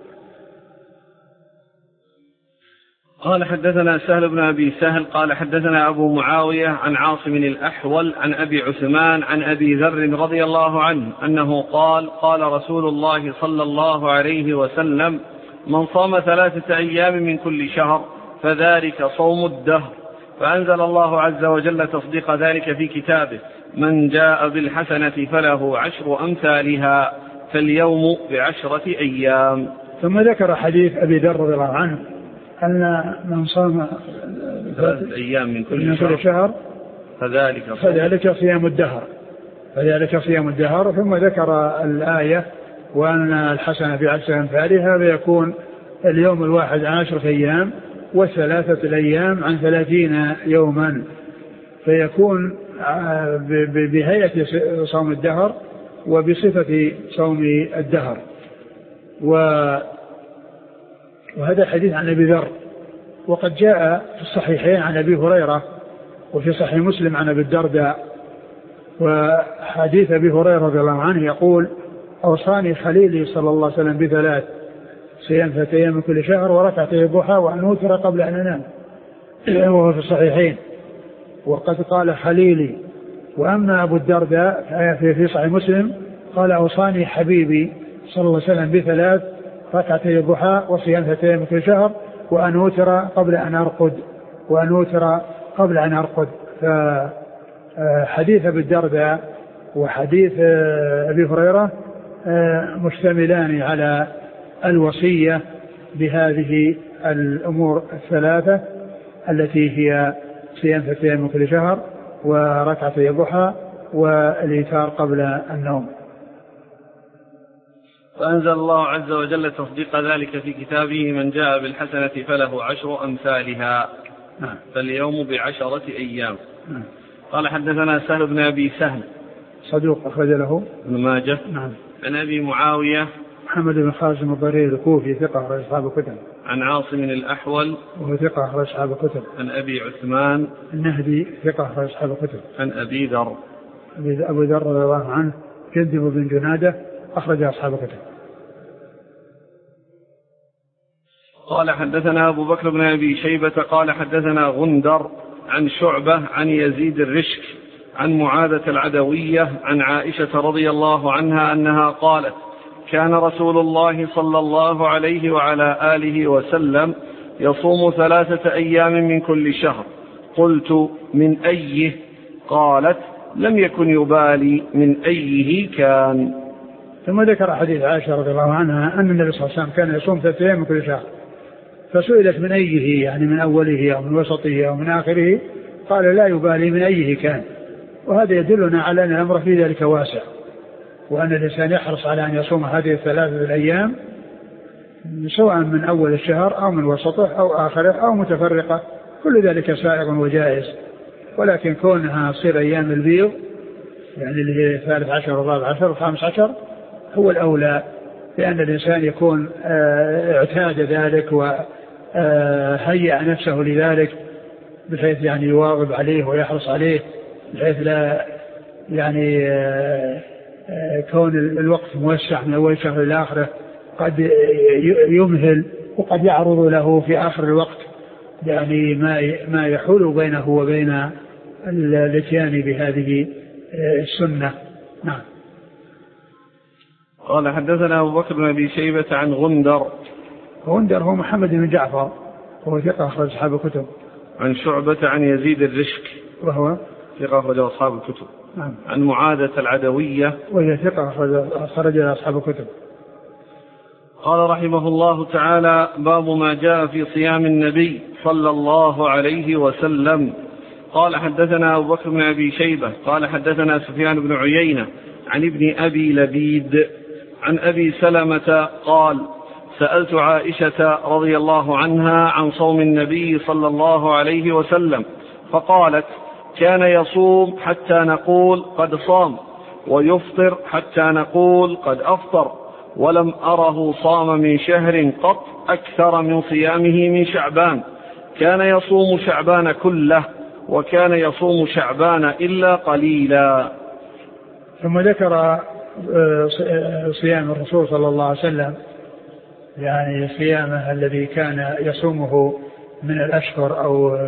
قال حدثنا سهل بن أبي سهل قال حدثنا أبو معاوية عن عاصم الأحول عن أبي عثمان عن أبي ذر رضي الله عنه أنه قال قال رسول الله صلى الله عليه وسلم من صام 3 أيام من كل شهر فذلك صوم الدهر. فأنزل الله عز وجل تصديق ذلك في كتابه من جاء بالحسنة فله 10 أمثالها فاليوم ب10 أيام. ثم ذكر حديث أبي ذر رضي الله عنه أن من صام 3 أيام من كل شهر فذلك صيام الدهر. ثم ذكر الآية وأن الحسنة ب10 أمثالها، فيكون اليوم الواحد 10 أيام، و3 الأيام عن 30 يوما، فيكون بهيئة صوم الدهر وبصفة صوم الدهر. وهذا الحديث عن أبي ذر، وقد جاء في الصحيحين عن أبي هريرة وفي صحيح مسلم عن أبي الدرداء. وحديث أبي هريرة رضي الله عنه يقول أوصاني خليلي صلى الله عليه وسلم ب3: صيام 3 أيام من كل شهر، وركعتي الضحى، وأن أوتر قبل أن أنام، وهو في الصحيحين. وقد قال خليلي. وأما أبو الدرداء في صحيح مسلم قال أوصاني حبيبي صلى الله عليه وسلم ب3: ركعتي الضحى، وصيام 3 أيام من كل شهر، وأن أوتر قبل أن أرقد. فحديث أبي الدرداء وحديث أبي هريرة مشتملان على الوصية بهذه الأمور الثلاثة التي هي صيام 3 أيام من كل شهر، وركعتي الضحى، والإيتار قبل النوم. فأنزل الله عز وجل تصديق ذلك في كتابه من جاء بالحسنة فله 10 أمثالها فاليوم ب10 أيام. قال حدثنا سهل بن أبي سهل صدوق أخرج له ابن ماجه. عن أبي معاوية محمد بن خازم الضرير الكوفي ثقة أخرج أصحاب الكتب. عن عاصم الأحول وهو ثقة أخرج أصحاب الكتب. عن أبي عثمان النهدي ثقة أخرج أصحاب الكتب. عن أبي ذر أبو ذر رضي الله عنه جندب بن جنادة أخرج أصحاب الكتب. قال حدثنا أبو بكر بن أبي شيبة قال حدثنا غندر عن شعبة عن يزيد الرشك عن معاذة العدوية عن عائشة رضي الله عنها أنها قالت كان رسول الله صلى الله عليه وعلى آله وسلم يصوم 3 أيام من كل شهر. قلت من أيه؟ قالت لم يكن يبالي من أيه كان. ثم ذكر حديث عائشة رضي الله عنها أن النبي صلى الله عليه وسلم كان يصوم 3 أيام من كل شهر، فسئلت من أيه، يعني من أوله أو من وسطه أو من آخره، قال لا يبالي من أيه كان. وهذا يدلنا على أن الأمر في ذلك واسع، وأن الإنسان يحرص على أن يصوم هذه 3 الأيام سواء من أول الشهر أو من وسطه أو آخره أو متفرقة، كل ذلك سائغ وجائز. ولكن كونها تصير أيام البيض يعني اللي هي 13 و14 و15 هو الأولى، لأن الإنسان يكون اعتاد ذلك وهيأ نفسه لذلك بحيث يعني يواظب عليه ويحرص عليه، بحيث لا يعني كون الوقت موسع من أول شهر إلى آخره قد يمهل وقد يعرض له في آخر الوقت يعني ما يحول بينه وبين الاتيان بهذه السنة. نعم. قال حدثنا أبو بكر بن أبي شيبة عن غندر هو محمد بن جعفر وهو ثقة أخرج أصحاب الكتب. عن شعبة عن يزيد الرشك وهو ثقة أخرج أصحاب الكتب. نعم. عن معاذة العدوية وهي ثقة أخرج أصحاب الكتب. قال رحمه الله تعالى: باب ما جاء في صيام النبي صلى الله عليه وسلم. قال حدثنا أبو بكر بن أبي شيبة قال حدثنا سفيان بن عيينة عن ابن أبي لبيد عن أبي سلمة قال: سألت عائشة رضي الله عنها عن صوم النبي صلى الله عليه وسلم فقالت: كان يصوم حتى نقول قد صام، ويفطر حتى نقول قد أفطر، ولم أره صام من شهر قط أكثر من صيامه من شعبان، كان يصوم شعبان كله، وكان يصوم شعبان إلا قليلا. ثم ذكر صيام الرسول صلى الله عليه وسلم، يعني صيامه الذي كان يصومه من الأشهر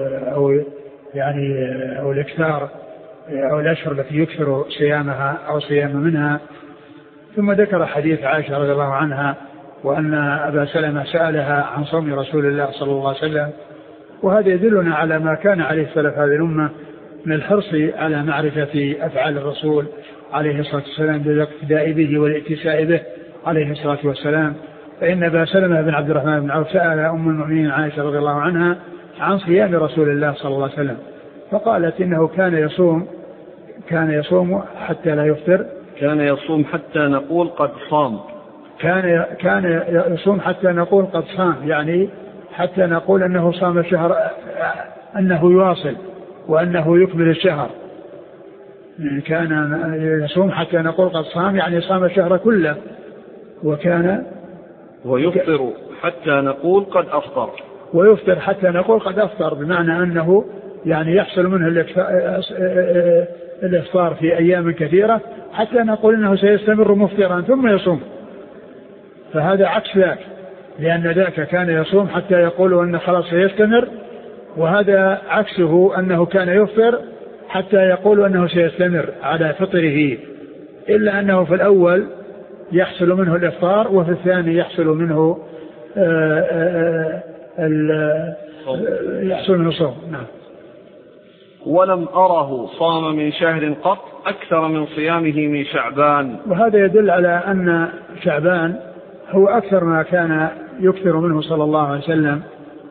أو الإكثار أو الأشهر التي يكثر صيامها أو صيام منها. ثم ذكر حديث عائشة رضي الله عنها وأن أبا سلمة سألها عن صوم رسول الله صلى الله عليه وسلم، وهذا يدلنا على ما كان عليه السلف هذه الأمة من الحرص على معرفة أفعال الرسول عليه الصلاة والسلام بالاقتداء به والاتساء به عليه الصلاة والسلام. فإن أبا سلمة بن عبد الرحمن بن عوف سأل أم المؤمنين عائشة رضي الله عنها عن صيام رسول الله صلى الله عليه وسلم، فقالت إنه كان يصوم حتى لا يفطر، كان يصوم حتى نقول قد صام، كان يصوم حتى نقول قد صام، يعني حتى نقول أنه صام الشهر، أنه يواصل وأنه يكمل الشهر. كان يصوم حتى نقول قد صام يعني صام الشهر كله، ويفطر حتى نقول قد أفطر، ويفطر حتى نقول قد أفطر، بمعنى أنه يعني يحصل منه الإفطار في أيام كثيرة حتى نقول أنه سيستمر مفطرا ثم يصوم. فهذا عكس ذاك، لأن ذاك كان يصوم حتى يقولوا أنه خلاص سيستمر، وهذا عكسه أنه كان يفطر حتى يقولوا أنه سيستمر على فطره، إلا أنه في الأول يحصل منه الإفطار وفي الثاني يحصل منه الصوم. نعم. ولم أره صام من شهر قط أكثر من صيامه من شعبان. وهذا يدل على أن شعبان هو أكثر ما كان يكثر منه صلى الله عليه وسلم،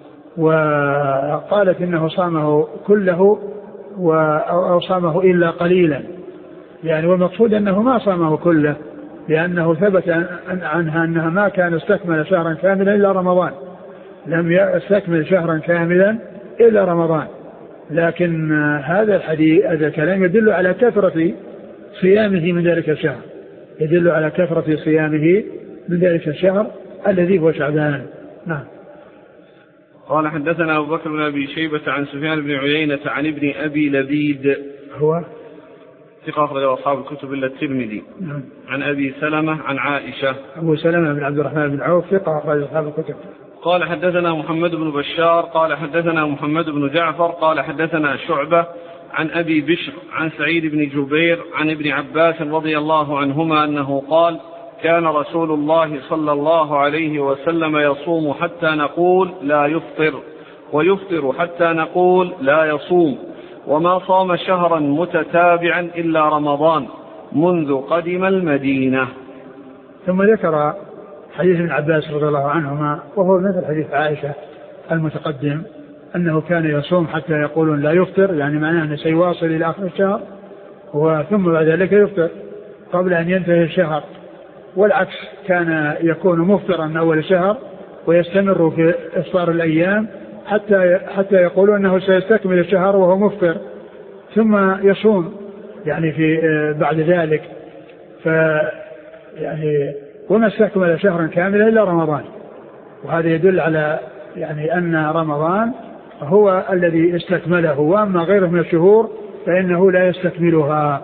وقالت إنه صامه كله أو صامه إلا قليلا، يعني والمقصود أنه ما صامه كله، لأنه ثبت عنها أنها ما كان استكمل شهرا كاملا إلا رمضان، لم يستكمل شهرا كاملا إلا رمضان. لكن هذا الحديث هذا الكلام يدل على كثرة صيامه من ذلك الشهر، يدل على كثرة صيامه من ذلك الشهر الذي هو شعبان. نعم. قال حدثنا أبو بكر بن أبي شيبة عن سفيان بن عيينة عن ابن أبي لبيد هو ثقة أخرج أصحاب الكتب إلا الترمذي. نعم. عن أبي سلمة عن عائشة. أبو سلمة بن عبد الرحمن بن عوف ثقة أخرج أصحاب الكتب. قال حدثنا محمد بن بشار قال حدثنا محمد بن جعفر قال حدثنا شعبة عن أبي بشر عن سعيد بن جبير عن ابن عباس رضي الله عنهما أنه قال: كان رسول الله صلى الله عليه وسلم يصوم حتى نقول لا يفطر، ويفطر حتى نقول لا يصوم، وما صام شهرا متتابعا إلا رمضان منذ قدم المدينة. ثم ذكر حديث ابن عباس رضي الله عنهما وهو مثل حديث عائشة المتقدم، أنه كان يصوم حتى يقولون لا يفطر، يعني معناه أنه سيواصل إلى آخر الشهر ثم بعد ذلك يفطر قبل أن ينتهي الشهر، والعكس كان يكون مفطرا من أول الشهر ويستمر في إفطار الأيام حتى يقولوا أنه سيستكمل الشهر وهو مفطر، ثم يصوم يعني في بعد ذلك. يعني وما استكمل شهرا كاملا إلا رمضان، وهذا يدل على يعني أن رمضان هو الذي استكمله، وأما غيره من الشهور فإنه لا يستكملها.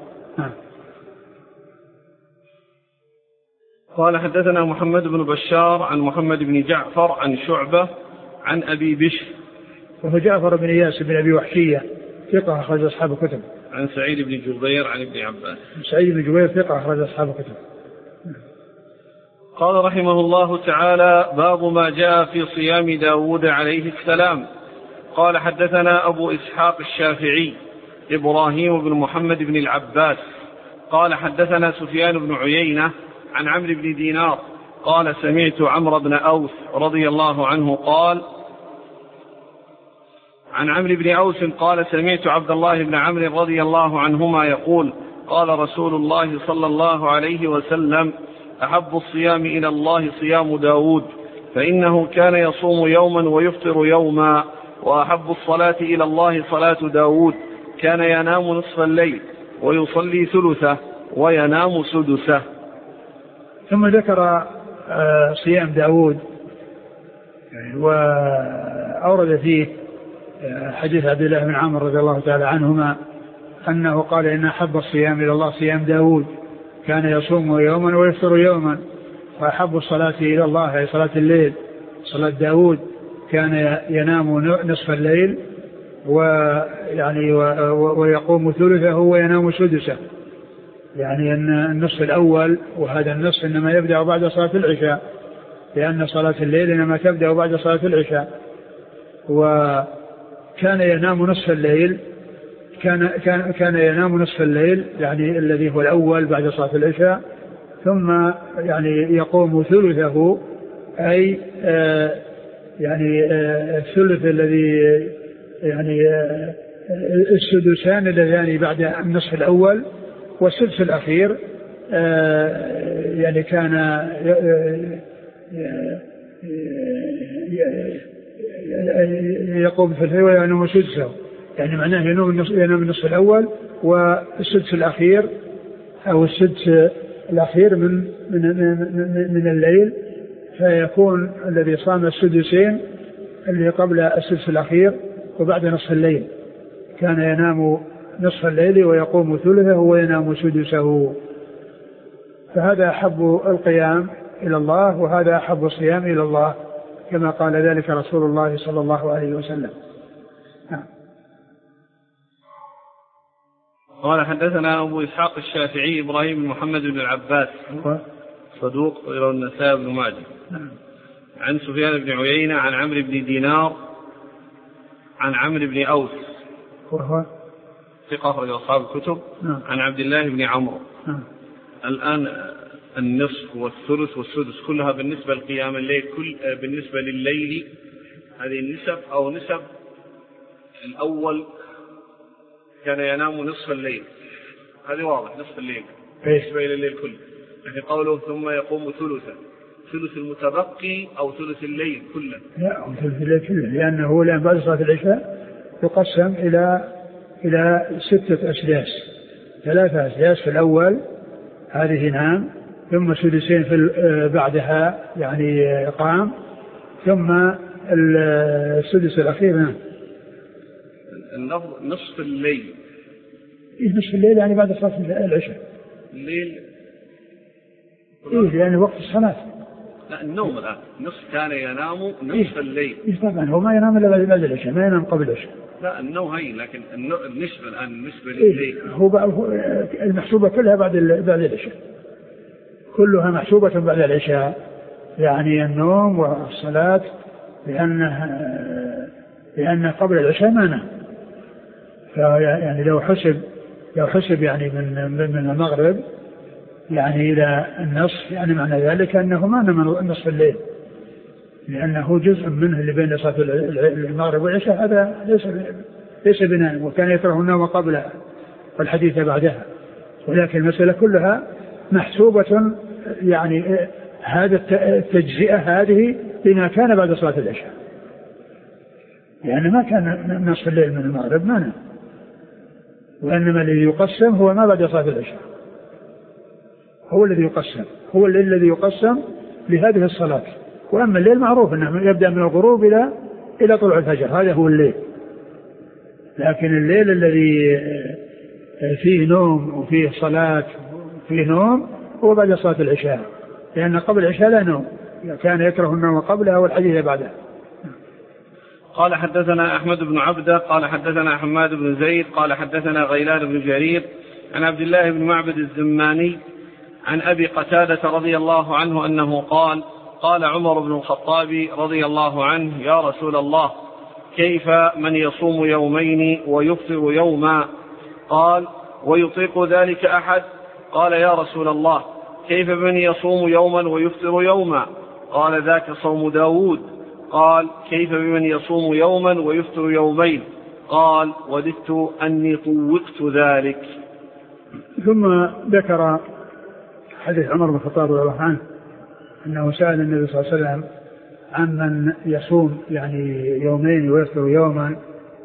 قال حدثنا محمد بن بشار عن محمد بن جعفر عن شعبة عن أبي بشر وهو جعفر بن إياس بن أبي وحشية ثقة أخرج أصحاب الكتب. عن سعيد بن جبير عن ابن عباس. سعيد بن جبير ثقة أخرج أصحاب الكتب. قال رحمه الله تعالى: باب ما جاء في صيام داود عليه السلام. قال حدثنا أبو إسحاق الشافعي إبراهيم بن محمد بن العباس قال حدثنا سفيان بن عيينة عن عمرو بن دينار قال سمعت عمرو بن أوس رضي الله عنه قال عن عمرو بن أوس قال سمعت عبد الله بن عمرو رضي الله عنهما يقول: قال رسول الله صلى الله عليه وسلم: أحب الصيام إلى الله صيام داود، فإنه كان يصوم يوما ويفطر يوما، وأحب الصلاة إلى الله صلاة داود، كان ينام نصف الليل ويصلي ثلثه وينام سدسه. ثم ذكر صيام داود، وأورد فيه حديث عبد الله بن عمرو رضي الله تعالى عنهما أنه قال: إن أحب الصيام إلى الله صيام داود، كان يصوم يوما ويفطر يوما، وأحب الصلاة إلى الله هي صلاة الليل صلاة داود، كان ينام نصف الليل ويعني ويقوم ثلثه وينام سدسه، يعني أن النصف الأول، وهذا النصف إنما يبدأ بعد صلاة العشاء، لأن صلاة الليل إنما تبدأ بعد صلاة العشاء. وكان ينام نصف الليل، كان ينام نصف الليل يعني الذي هو الأول بعد صلاة العشاء، ثم يعني يقوم ثلثه، أي يعني الثلث الذي يعني السدسان اللذان بعد النصف الأول، والسدس الأخير يعني كان يقوم في الثلث وينام سدسه، يعني معناه ينام النصف الأول والسدس الأخير أو السدس الأخير من الليل، فيكون الذي صام السدسين اللي قبل السدس الأخير وبعد نصف الليل، كان ينام نصف الليل ويقوم ثلثه وينام سدسه. فهذا أحب القيام إلى الله، وهذا أحب الصيام إلى الله، كما قال ذلك رسول الله صلى الله عليه وسلم. قال حدثنا أبو إسحاق الشافعي إبراهيم بن محمد بن العباس صدوق غير النسائي بن ماجه عن سفيان بن عيينة عن عمرو بن دينار عن عمرو بن أوس وهو ثقة أخرج أصحاب الكتب عن عبد الله بن عمرو. الآن النصف والثلث والسدس كلها بالنسبة لقيام الليل، بالنسبة لليل هذه النسب أو نسب. الأول كان ينام نصف الليل، هذه واضح نصف الليل بالنسبة إلى الليل كله، يعني قوله ثم يقوم ثلثا، ثلث المتبقي أو ثلث الليل كله؟ لا، أو ثلث الليل كله، لأنه لأن بعد صلاة العشاء يقسم إلى 6 أسداس، 3 أسداس في الأول هذه ينام، ثم سدسين في بعدها يعني قام، ثم السدس الأخير نام. اللفظ نصف الليل، نصف الليل يعني بعد صلاة العشاء الليل، يعني وقت الصلاة. لا، النوم الآن نصف كان ينام نصف الليل. طبعا هو ما ينام إلا بعد العشاء، ما ينام قبل العشاء. لا، النوم هي، لكن النسبة الآن بالنسبة لليل هو المحسوبة كلها بعد العشاء، كلها محسوبة بعد العشاء، يعني النوم والصلاة، لأن قبل العشاء ما نام. يعني لو حسب يعني من المغرب يعني إلى النصف، يعني معنى ذلك أنه ما نام نصف الليل، لأنه جزء منه اللي بين صلاة المغرب والعشاء، هذا ليس بنام، وكان يكره النوم قبلها والحديث بعدها، ولكن المسألة كلها محسوبة يعني هذا التجزئة هذه بما كان بعد صلاة العشاء، يعني ما كان نصف الليل من المغرب ما نام، وإنما الذي يقسم هو ما بعد صلاة العشاء، هو الذي يقسم، هو الليل الذي يقسم لهذه الصلاة. وأما الليل معروف أنه يبدأ من الغروب إلى طلوع الفجر، هذا هو الليل. لكن الليل الذي فيه نوم وفيه صلاة وفيه نوم هو بعد صلاة العشاء، لأن قبل العشاء لا نوم، كان يكره النوم قبلها والحديث بعدها. قال حدثنا أحمد بن عبدة قال حدثنا حماد بن زيد قال حدثنا غيلان بن جرير عن عبد الله بن معبد الزماني عن أبي قتادة رضي الله عنه أنه قال قال عمر بن الخطاب رضي الله عنه يا رسول الله كيف من يصوم يومين ويفطر يوما؟ قال ويطيق ذلك أحد؟ قال يا رسول الله كيف من يصوم يوما ويفطر يوما؟ قال ذاك صوم داود. قال كيف بمن يصوم يوما ويفطر يومين؟ قال وددت أني طوقت ذلك. ثم ذكر حديث عمر بن الخطاب رضي الله عنه أنه سأل النبي صلى الله عليه وسلم عن من يصوم يعني يومين ويفطر يوما،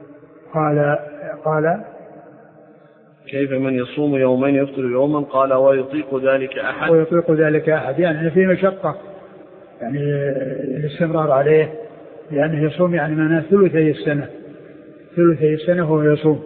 قال كيف من يصوم يومين ويفطر يوما؟ قال ويطيق ذلك أحد؟ ويطيق ذلك أحد يعني في مشقة يعني الاستمرار عليه، لأنه يصوم يعني معناه ثلثي السنة هو يصوم.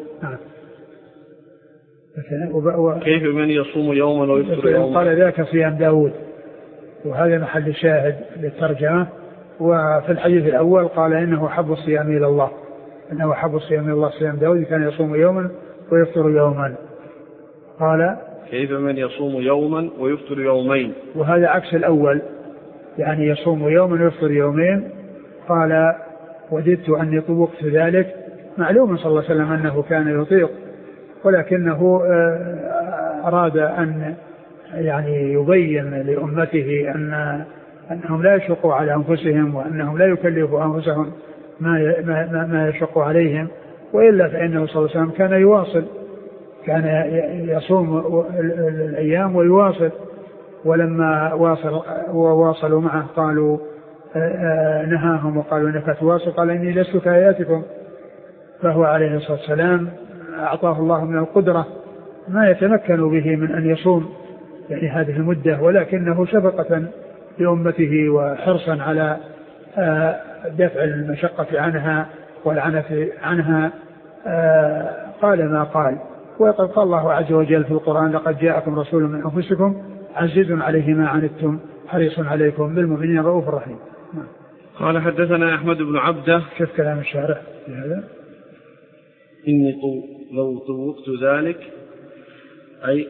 كيف من يصوم يوما ويفطر يوما؟ قال ذاك صيام داود، وهذا محل الشاهد للترجمة. وفي الحديث الأول قال إنه حب الصيام إلى الله، إنه حب الصيام إلى الله صيام داود كان يصوم يوما ويفطر يوما. قال كيف من يصوم يوما ويفطر يومين، وهذا عكس الأول يعني يصوم يوما ويفطر يومين. قال وددت أني طوقت ذلك. معلوم صلى الله عليه وسلم أنه كان يطيق، ولكنه أراد أن يعني يبين لأمته أنهم لا يشقوا على أنفسهم، وأنهم لا يكلفوا أنفسهم ما يشق عليهم، وإلا فإنه صلى الله عليه وسلم كان يواصل، كان يصوم الأيام ويواصل. ولما واصلوا معه قالوا نهاهم وقالوا إنك تواصل، قال إني لست كآياتكم. فهو عليه الصلاة والسلام أعطاه الله من القدرة ما يتمكن به من أن يصوم يعني هذه المدة، ولكنه شفقة لأمته وحرصا على دفع المشقة عنها والعنف عنها قال ما قال. وقد قال الله عز وجل في القرآن لقد جاءكم رسول من أنفسكم عزيز عليه ما عنتم حريص عليكم بالمؤمنين رؤوف رحيم. قال حدثنا أحمد بن عبدة. شوف كلام الشارع في هذا، إني لو طوقت ذلك أي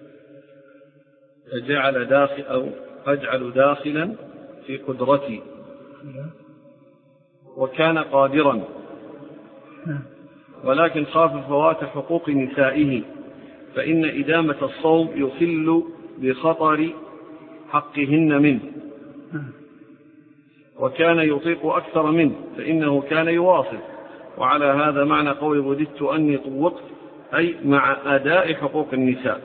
أجعل داخلا في قدرتي، وكان قادرا ولكن خاف فوات حقوق نسائه، فإن إدامة الصوم يخل بخطر حقهن منه، وكان يطيق أكثر منه فإنه كان يواصل. وعلى هذا معنى قول وددت أني طوقت أي مع أداء حقوق النساء.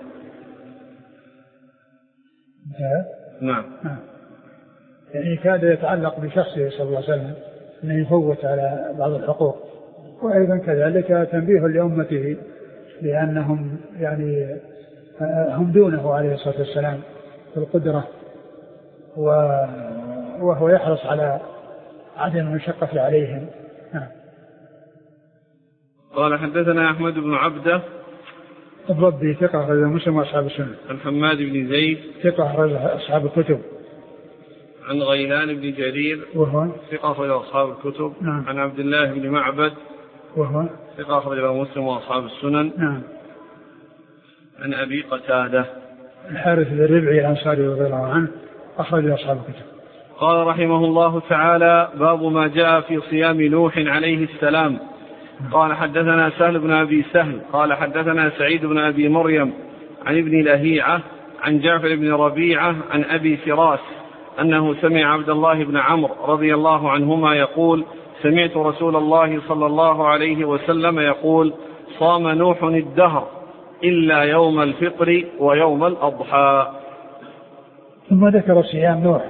نعم. يعني كاد يتعلق بشخصه صلى الله عليه وسلم أنه يفوت على بعض الحقوق، وأيضا كذلك تنبيه لأمته لأنهم يعني هم دونه عليه الصلاة والسلام في القدرة، وهو يحرص على عدم المشقة عليهم. قال حدثنا أحمد بن عبدة الضبي ثقة أخرج مسلم وأصحاب السنة. عن حماد بن زيد ثقة أخرج أصحاب الكتب. عن غيلان بن جرير وهو ثقة أخرج أصحاب الكتب. نعم. عن عبد الله بن معبد وهو ثقة أخرج مسلم وأصحاب السنن. نعم. عن أبي قتادة الحارث بن الربعي الأنصاري رضي الله عنه أخرج أصحاب الكتب. قال رحمه الله تعالى باب ما جاء في صيام نوح عليه السلام. قال حدثنا سهل بن أبي سهل قال حدثنا سعيد بن أبي مريم عن ابن لهيعة عن جعفر بن ربيعة عن أبي فراس أنه سمع عبد الله بن عمرو رضي الله عنهما يقول سمعت رسول الله صلى الله عليه وسلم يقول صام نوح الدهر إلا يوم الفطر ويوم الأضحى. ثم ذكر صيام نوح،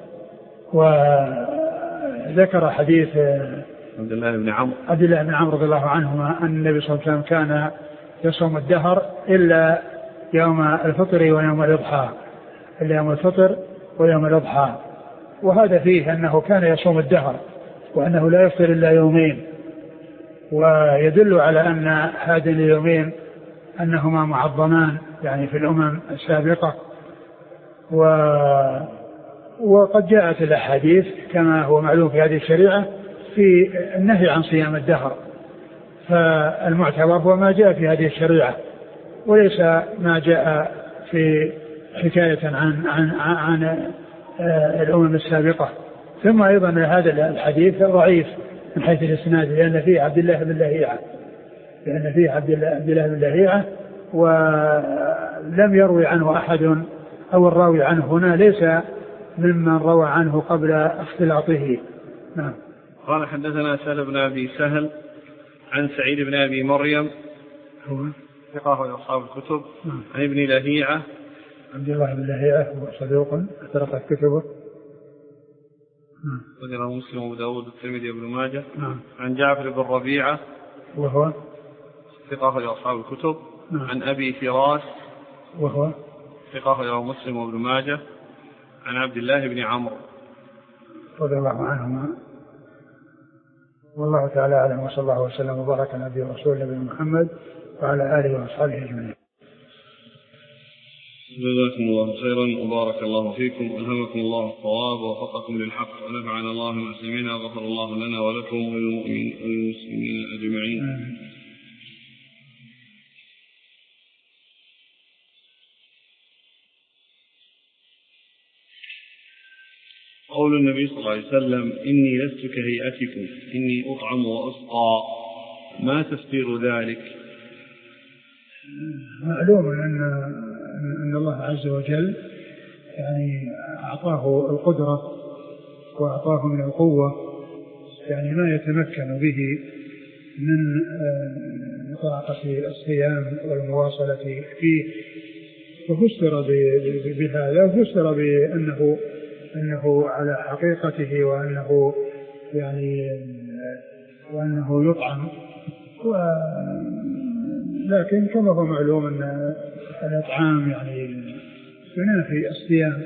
وذكر حديث عبد الله بن عمرو رضي الله عنهما أن النبي صلى الله عليه وسلم كان يصوم الدهر إلا يوم الفطر ويوم الإضحى، إلا يوم الفطر ويوم الإضحى. وهذا فيه أنه كان يصوم الدهر وأنه لا يفطر إلا يومين، ويدل على أن هذين اليومين أنهما معظمان يعني في الأمم السابقة. وقد جاءت الأحاديث كما هو معلوم في هذه الشريعة في النهي عن صيام الدهر، فالمعتبر هو ما جاء في هذه الشريعة وليس ما جاء في حكاية عن الأمم السابقة. ثم أيضا هذا الحديث ضعيف من حيث الإسناد، لأن فيه عبد الله بن لهيعة ولم يروي عنه أحد، أو الراوي عنه هنا ليس ممن روى عنه قبل اختلاطه. نعم. قال حدثنا سهل بن أبي سهل عن سعيد بن أبي مريم ثقة أصحاب الكتب عن ابن لهيعة عبد الله بن لهيعة هو صدوق اخترقت كتبه وذكره مسلم وأبو داود والترمذي وابن ماجه. عن جعفر بن ربيعة وهو ثقة أصحاب الكتب. عن أبي فراس وهو ثقة مسلم وابن ماجه. عن عبد الله بن عمرو رضي الله عنهما. والله تعالى أعلم، وصلى الله وسلم وبارك على نبينا ورسوله نبينا محمد وعلى آله وأصحابه أجمعين. جزاكم الله خيرا وبارك الله فيكم، ألهمكم الله الصواب ووفقكم للحق، ونفعنا الله بما سمعنا، غفر الله لنا ولكم وللمؤمنين والمسلمين أجمعين. قول النبي صلى الله عليه وسلم: إني لست كهيئتكم، إني أطعم وأسقى، ما تفسير ذلك؟ معلوم أن الله عز وجل يعني أعطاه القدرة وأعطاه من القوة يعني ما يتمكن به من طاقة الصيام والمواصلة فيه، ففسر بهذا، وفسر بأنه على حقيقته وأنه يطعم. لكن كما هو معلوم أن الإطعام يعني ينافي الصيام.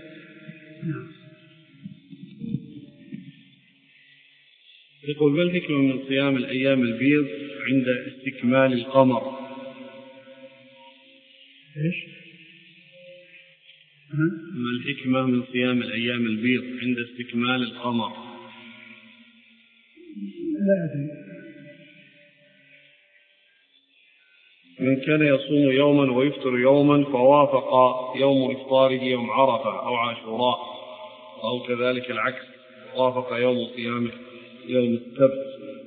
يقول: ما الحكمة من صيام الأيام البيض عند استكمال القمر؟ إيش؟ ما الحكمة من صيام الأيام البيض عند استكمال القمر؟ لا أدري. من كان يصوم يوما ويفطر يوما فوافق يوم إفطاره يوم عرفة أو عاشوراء، أو كذلك العكس وافق يوم صيامه يوم السبت.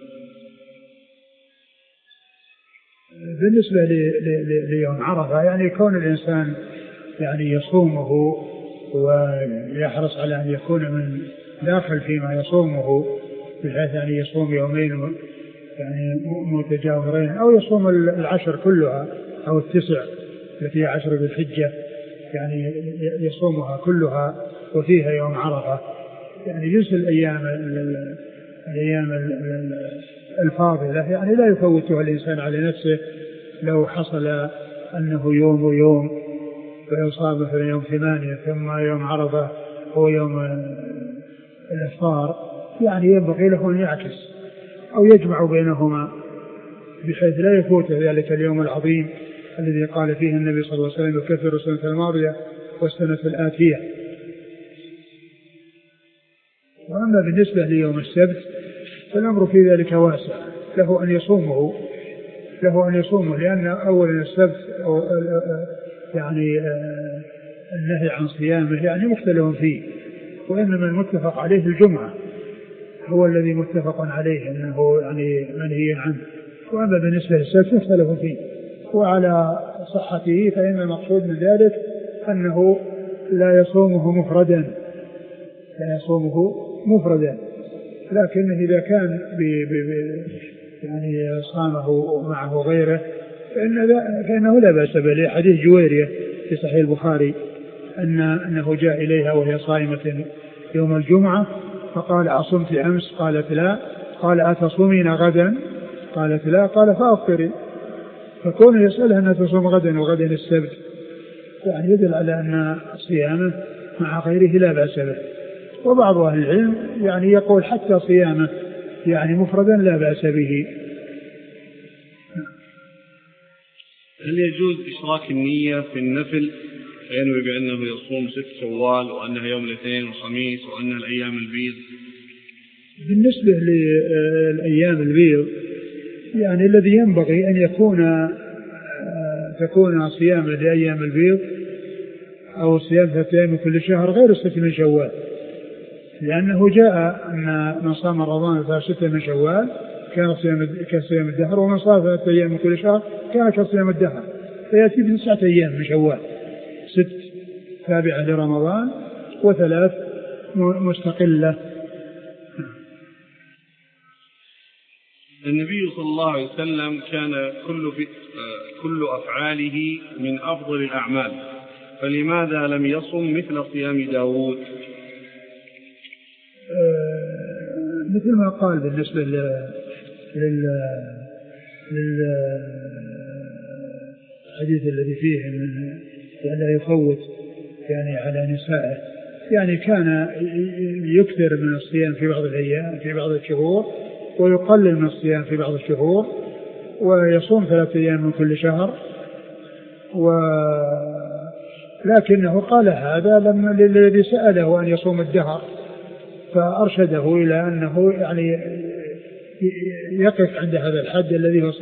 بالنسبة ليوم عرفة يعني كون الإنسان يعني يصومه ويحرص على أن يكون من داخل فيما يصومه، بحيث يعني يصوم يومين يعني متجاورين، أو يصوم العشر كلها أو التسع التي هي 10 ذي الحجة، يعني يصومها كلها وفيها يوم عرفة، يعني جزء الأيام الفاضلة يعني لا يفوتها الإنسان على نفسه. لو حصل أنه يوم ويصاب في يوم 8 ثم يوم عرفة هو يوم الإفطار، يعني ينبغي له أن يعكس أو يجمع بينهما بحيث لا يفوت ذلك اليوم العظيم الذي قال فيه النبي صلى الله عليه وسلم: يكفر السنة الماضية والسنة الآتية. وأما بالنسبة ليوم السبت فالأمر في ذلك واسع، له أن يصومه لأن أولا السبت يعني النهي عن صيامه يعني مختلف فيه، وإنما المتفق عليه الجمعة هو الذي متفق عليه أنه يعني منهي عنه. وأما بالنسبة للسبت مختلف فيه، وعلى صحته فإن المقصود من ذلك أنه لا يصومه مفردا، لكن إذا كان يعني صامه معه غيره فإنه لا بأس به. حديث جويرية في صحيح البخاري أنه جاء إليها وهي صائمة يوم الجمعة فقال أصمت أمس؟ قالت لا. قال أتصومين غدا؟ قالت لا. قال فأفطري. فكون يسألها أن تصوم غدا وغدا السبت يعني يدل على أن صيامه مع غيره لا بأس به. وبعض أهل العلم يعني يقول حتى صيامه يعني مفردا لا بأس به. هل يجوز إشراك النية في النفل فينوي بأنه يصوم 6 شوال وأنها يوم الاثنين والخميس وأنها الأيام البيض؟ بالنسبة للأيام البيض يعني الذي ينبغي أن تكون صيام لأيام البيض أو صيام 3 أيام كل شهر غير 6 من شوال، لأنه جاء أن من صام رمضان 6 من شوال كان كصيام الدهر، ومن صام 3 أيام من كل شهر كان كصيام الدهر، فيأتي ب9 أيام من شوال، 6 تابعة لرمضان و3 مستقلة. النبي صلى الله عليه وسلم كان كل أفعاله من أفضل الأعمال، فلماذا لم يصم مثل صيام داود؟ مثل ما قال بالنسبة للحديث الذي فيه لا يفوت يعني على نسائه، يعني كان يكثر من الصيام في بعض الأيام في بعض الشهور ويقلل من الصيام في بعض الشهور، ويصوم 3 أيام من كل شهر. لكنه قال هذا لما الذي سأله أن يصوم الدهر فأرشده إلى أنه يعني يقف عند هذا الحد الذي هو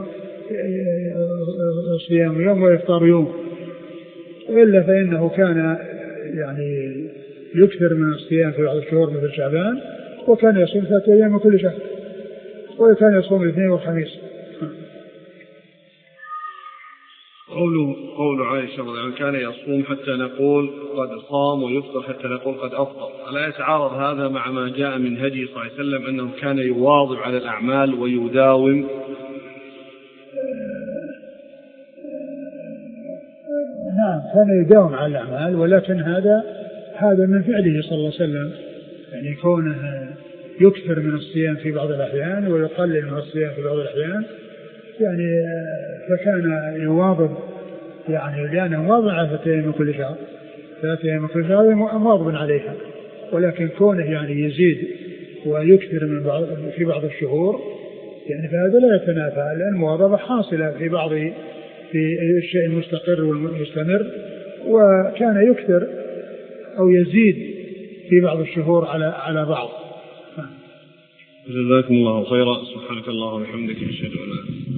صيام يوم وإفطار يوم، وإلا فإنه كان يعني يكثر من الصيام في بعض الشهور مثل شعبان، وكان يصوم 3 أيام من كل شهر، وكان يصوم الاثنين والخميس. قول عائشة رضي الله عنها كان يصوم حتى نقول قد صام ويفطر حتى نقول قد أفطر، ألا يتعارض هذا مع ما جاء من هدي صلى الله عليه وسلم أنه كان يواظب على الأعمال ويداوم؟ نعم كان يداوم على الأعمال، ولكن هذا من فعله صلى الله عليه وسلم، يعني كونه يكثر من الصيام في بعض الأحيان ويقلل من الصيام في بعض الأحيان، يعني فكان يواظب يعني لأنه واظب على 3 أيام من كل شهر، 3 أيام من كل شهر مواظب عليها، ولكن كونه يعني يزيد ويكثر في بعض الشهور يعني فهذا لا يتنافى، لأن المواظبة حاصلة في الشيء المستقر والمستمر، وكان يكثر أو يزيد في بعض الشهور على بعض. جزاكم الله خيرا. سبحانك اللهم وبحمدك، أشهد أن لا إله إلا أنت.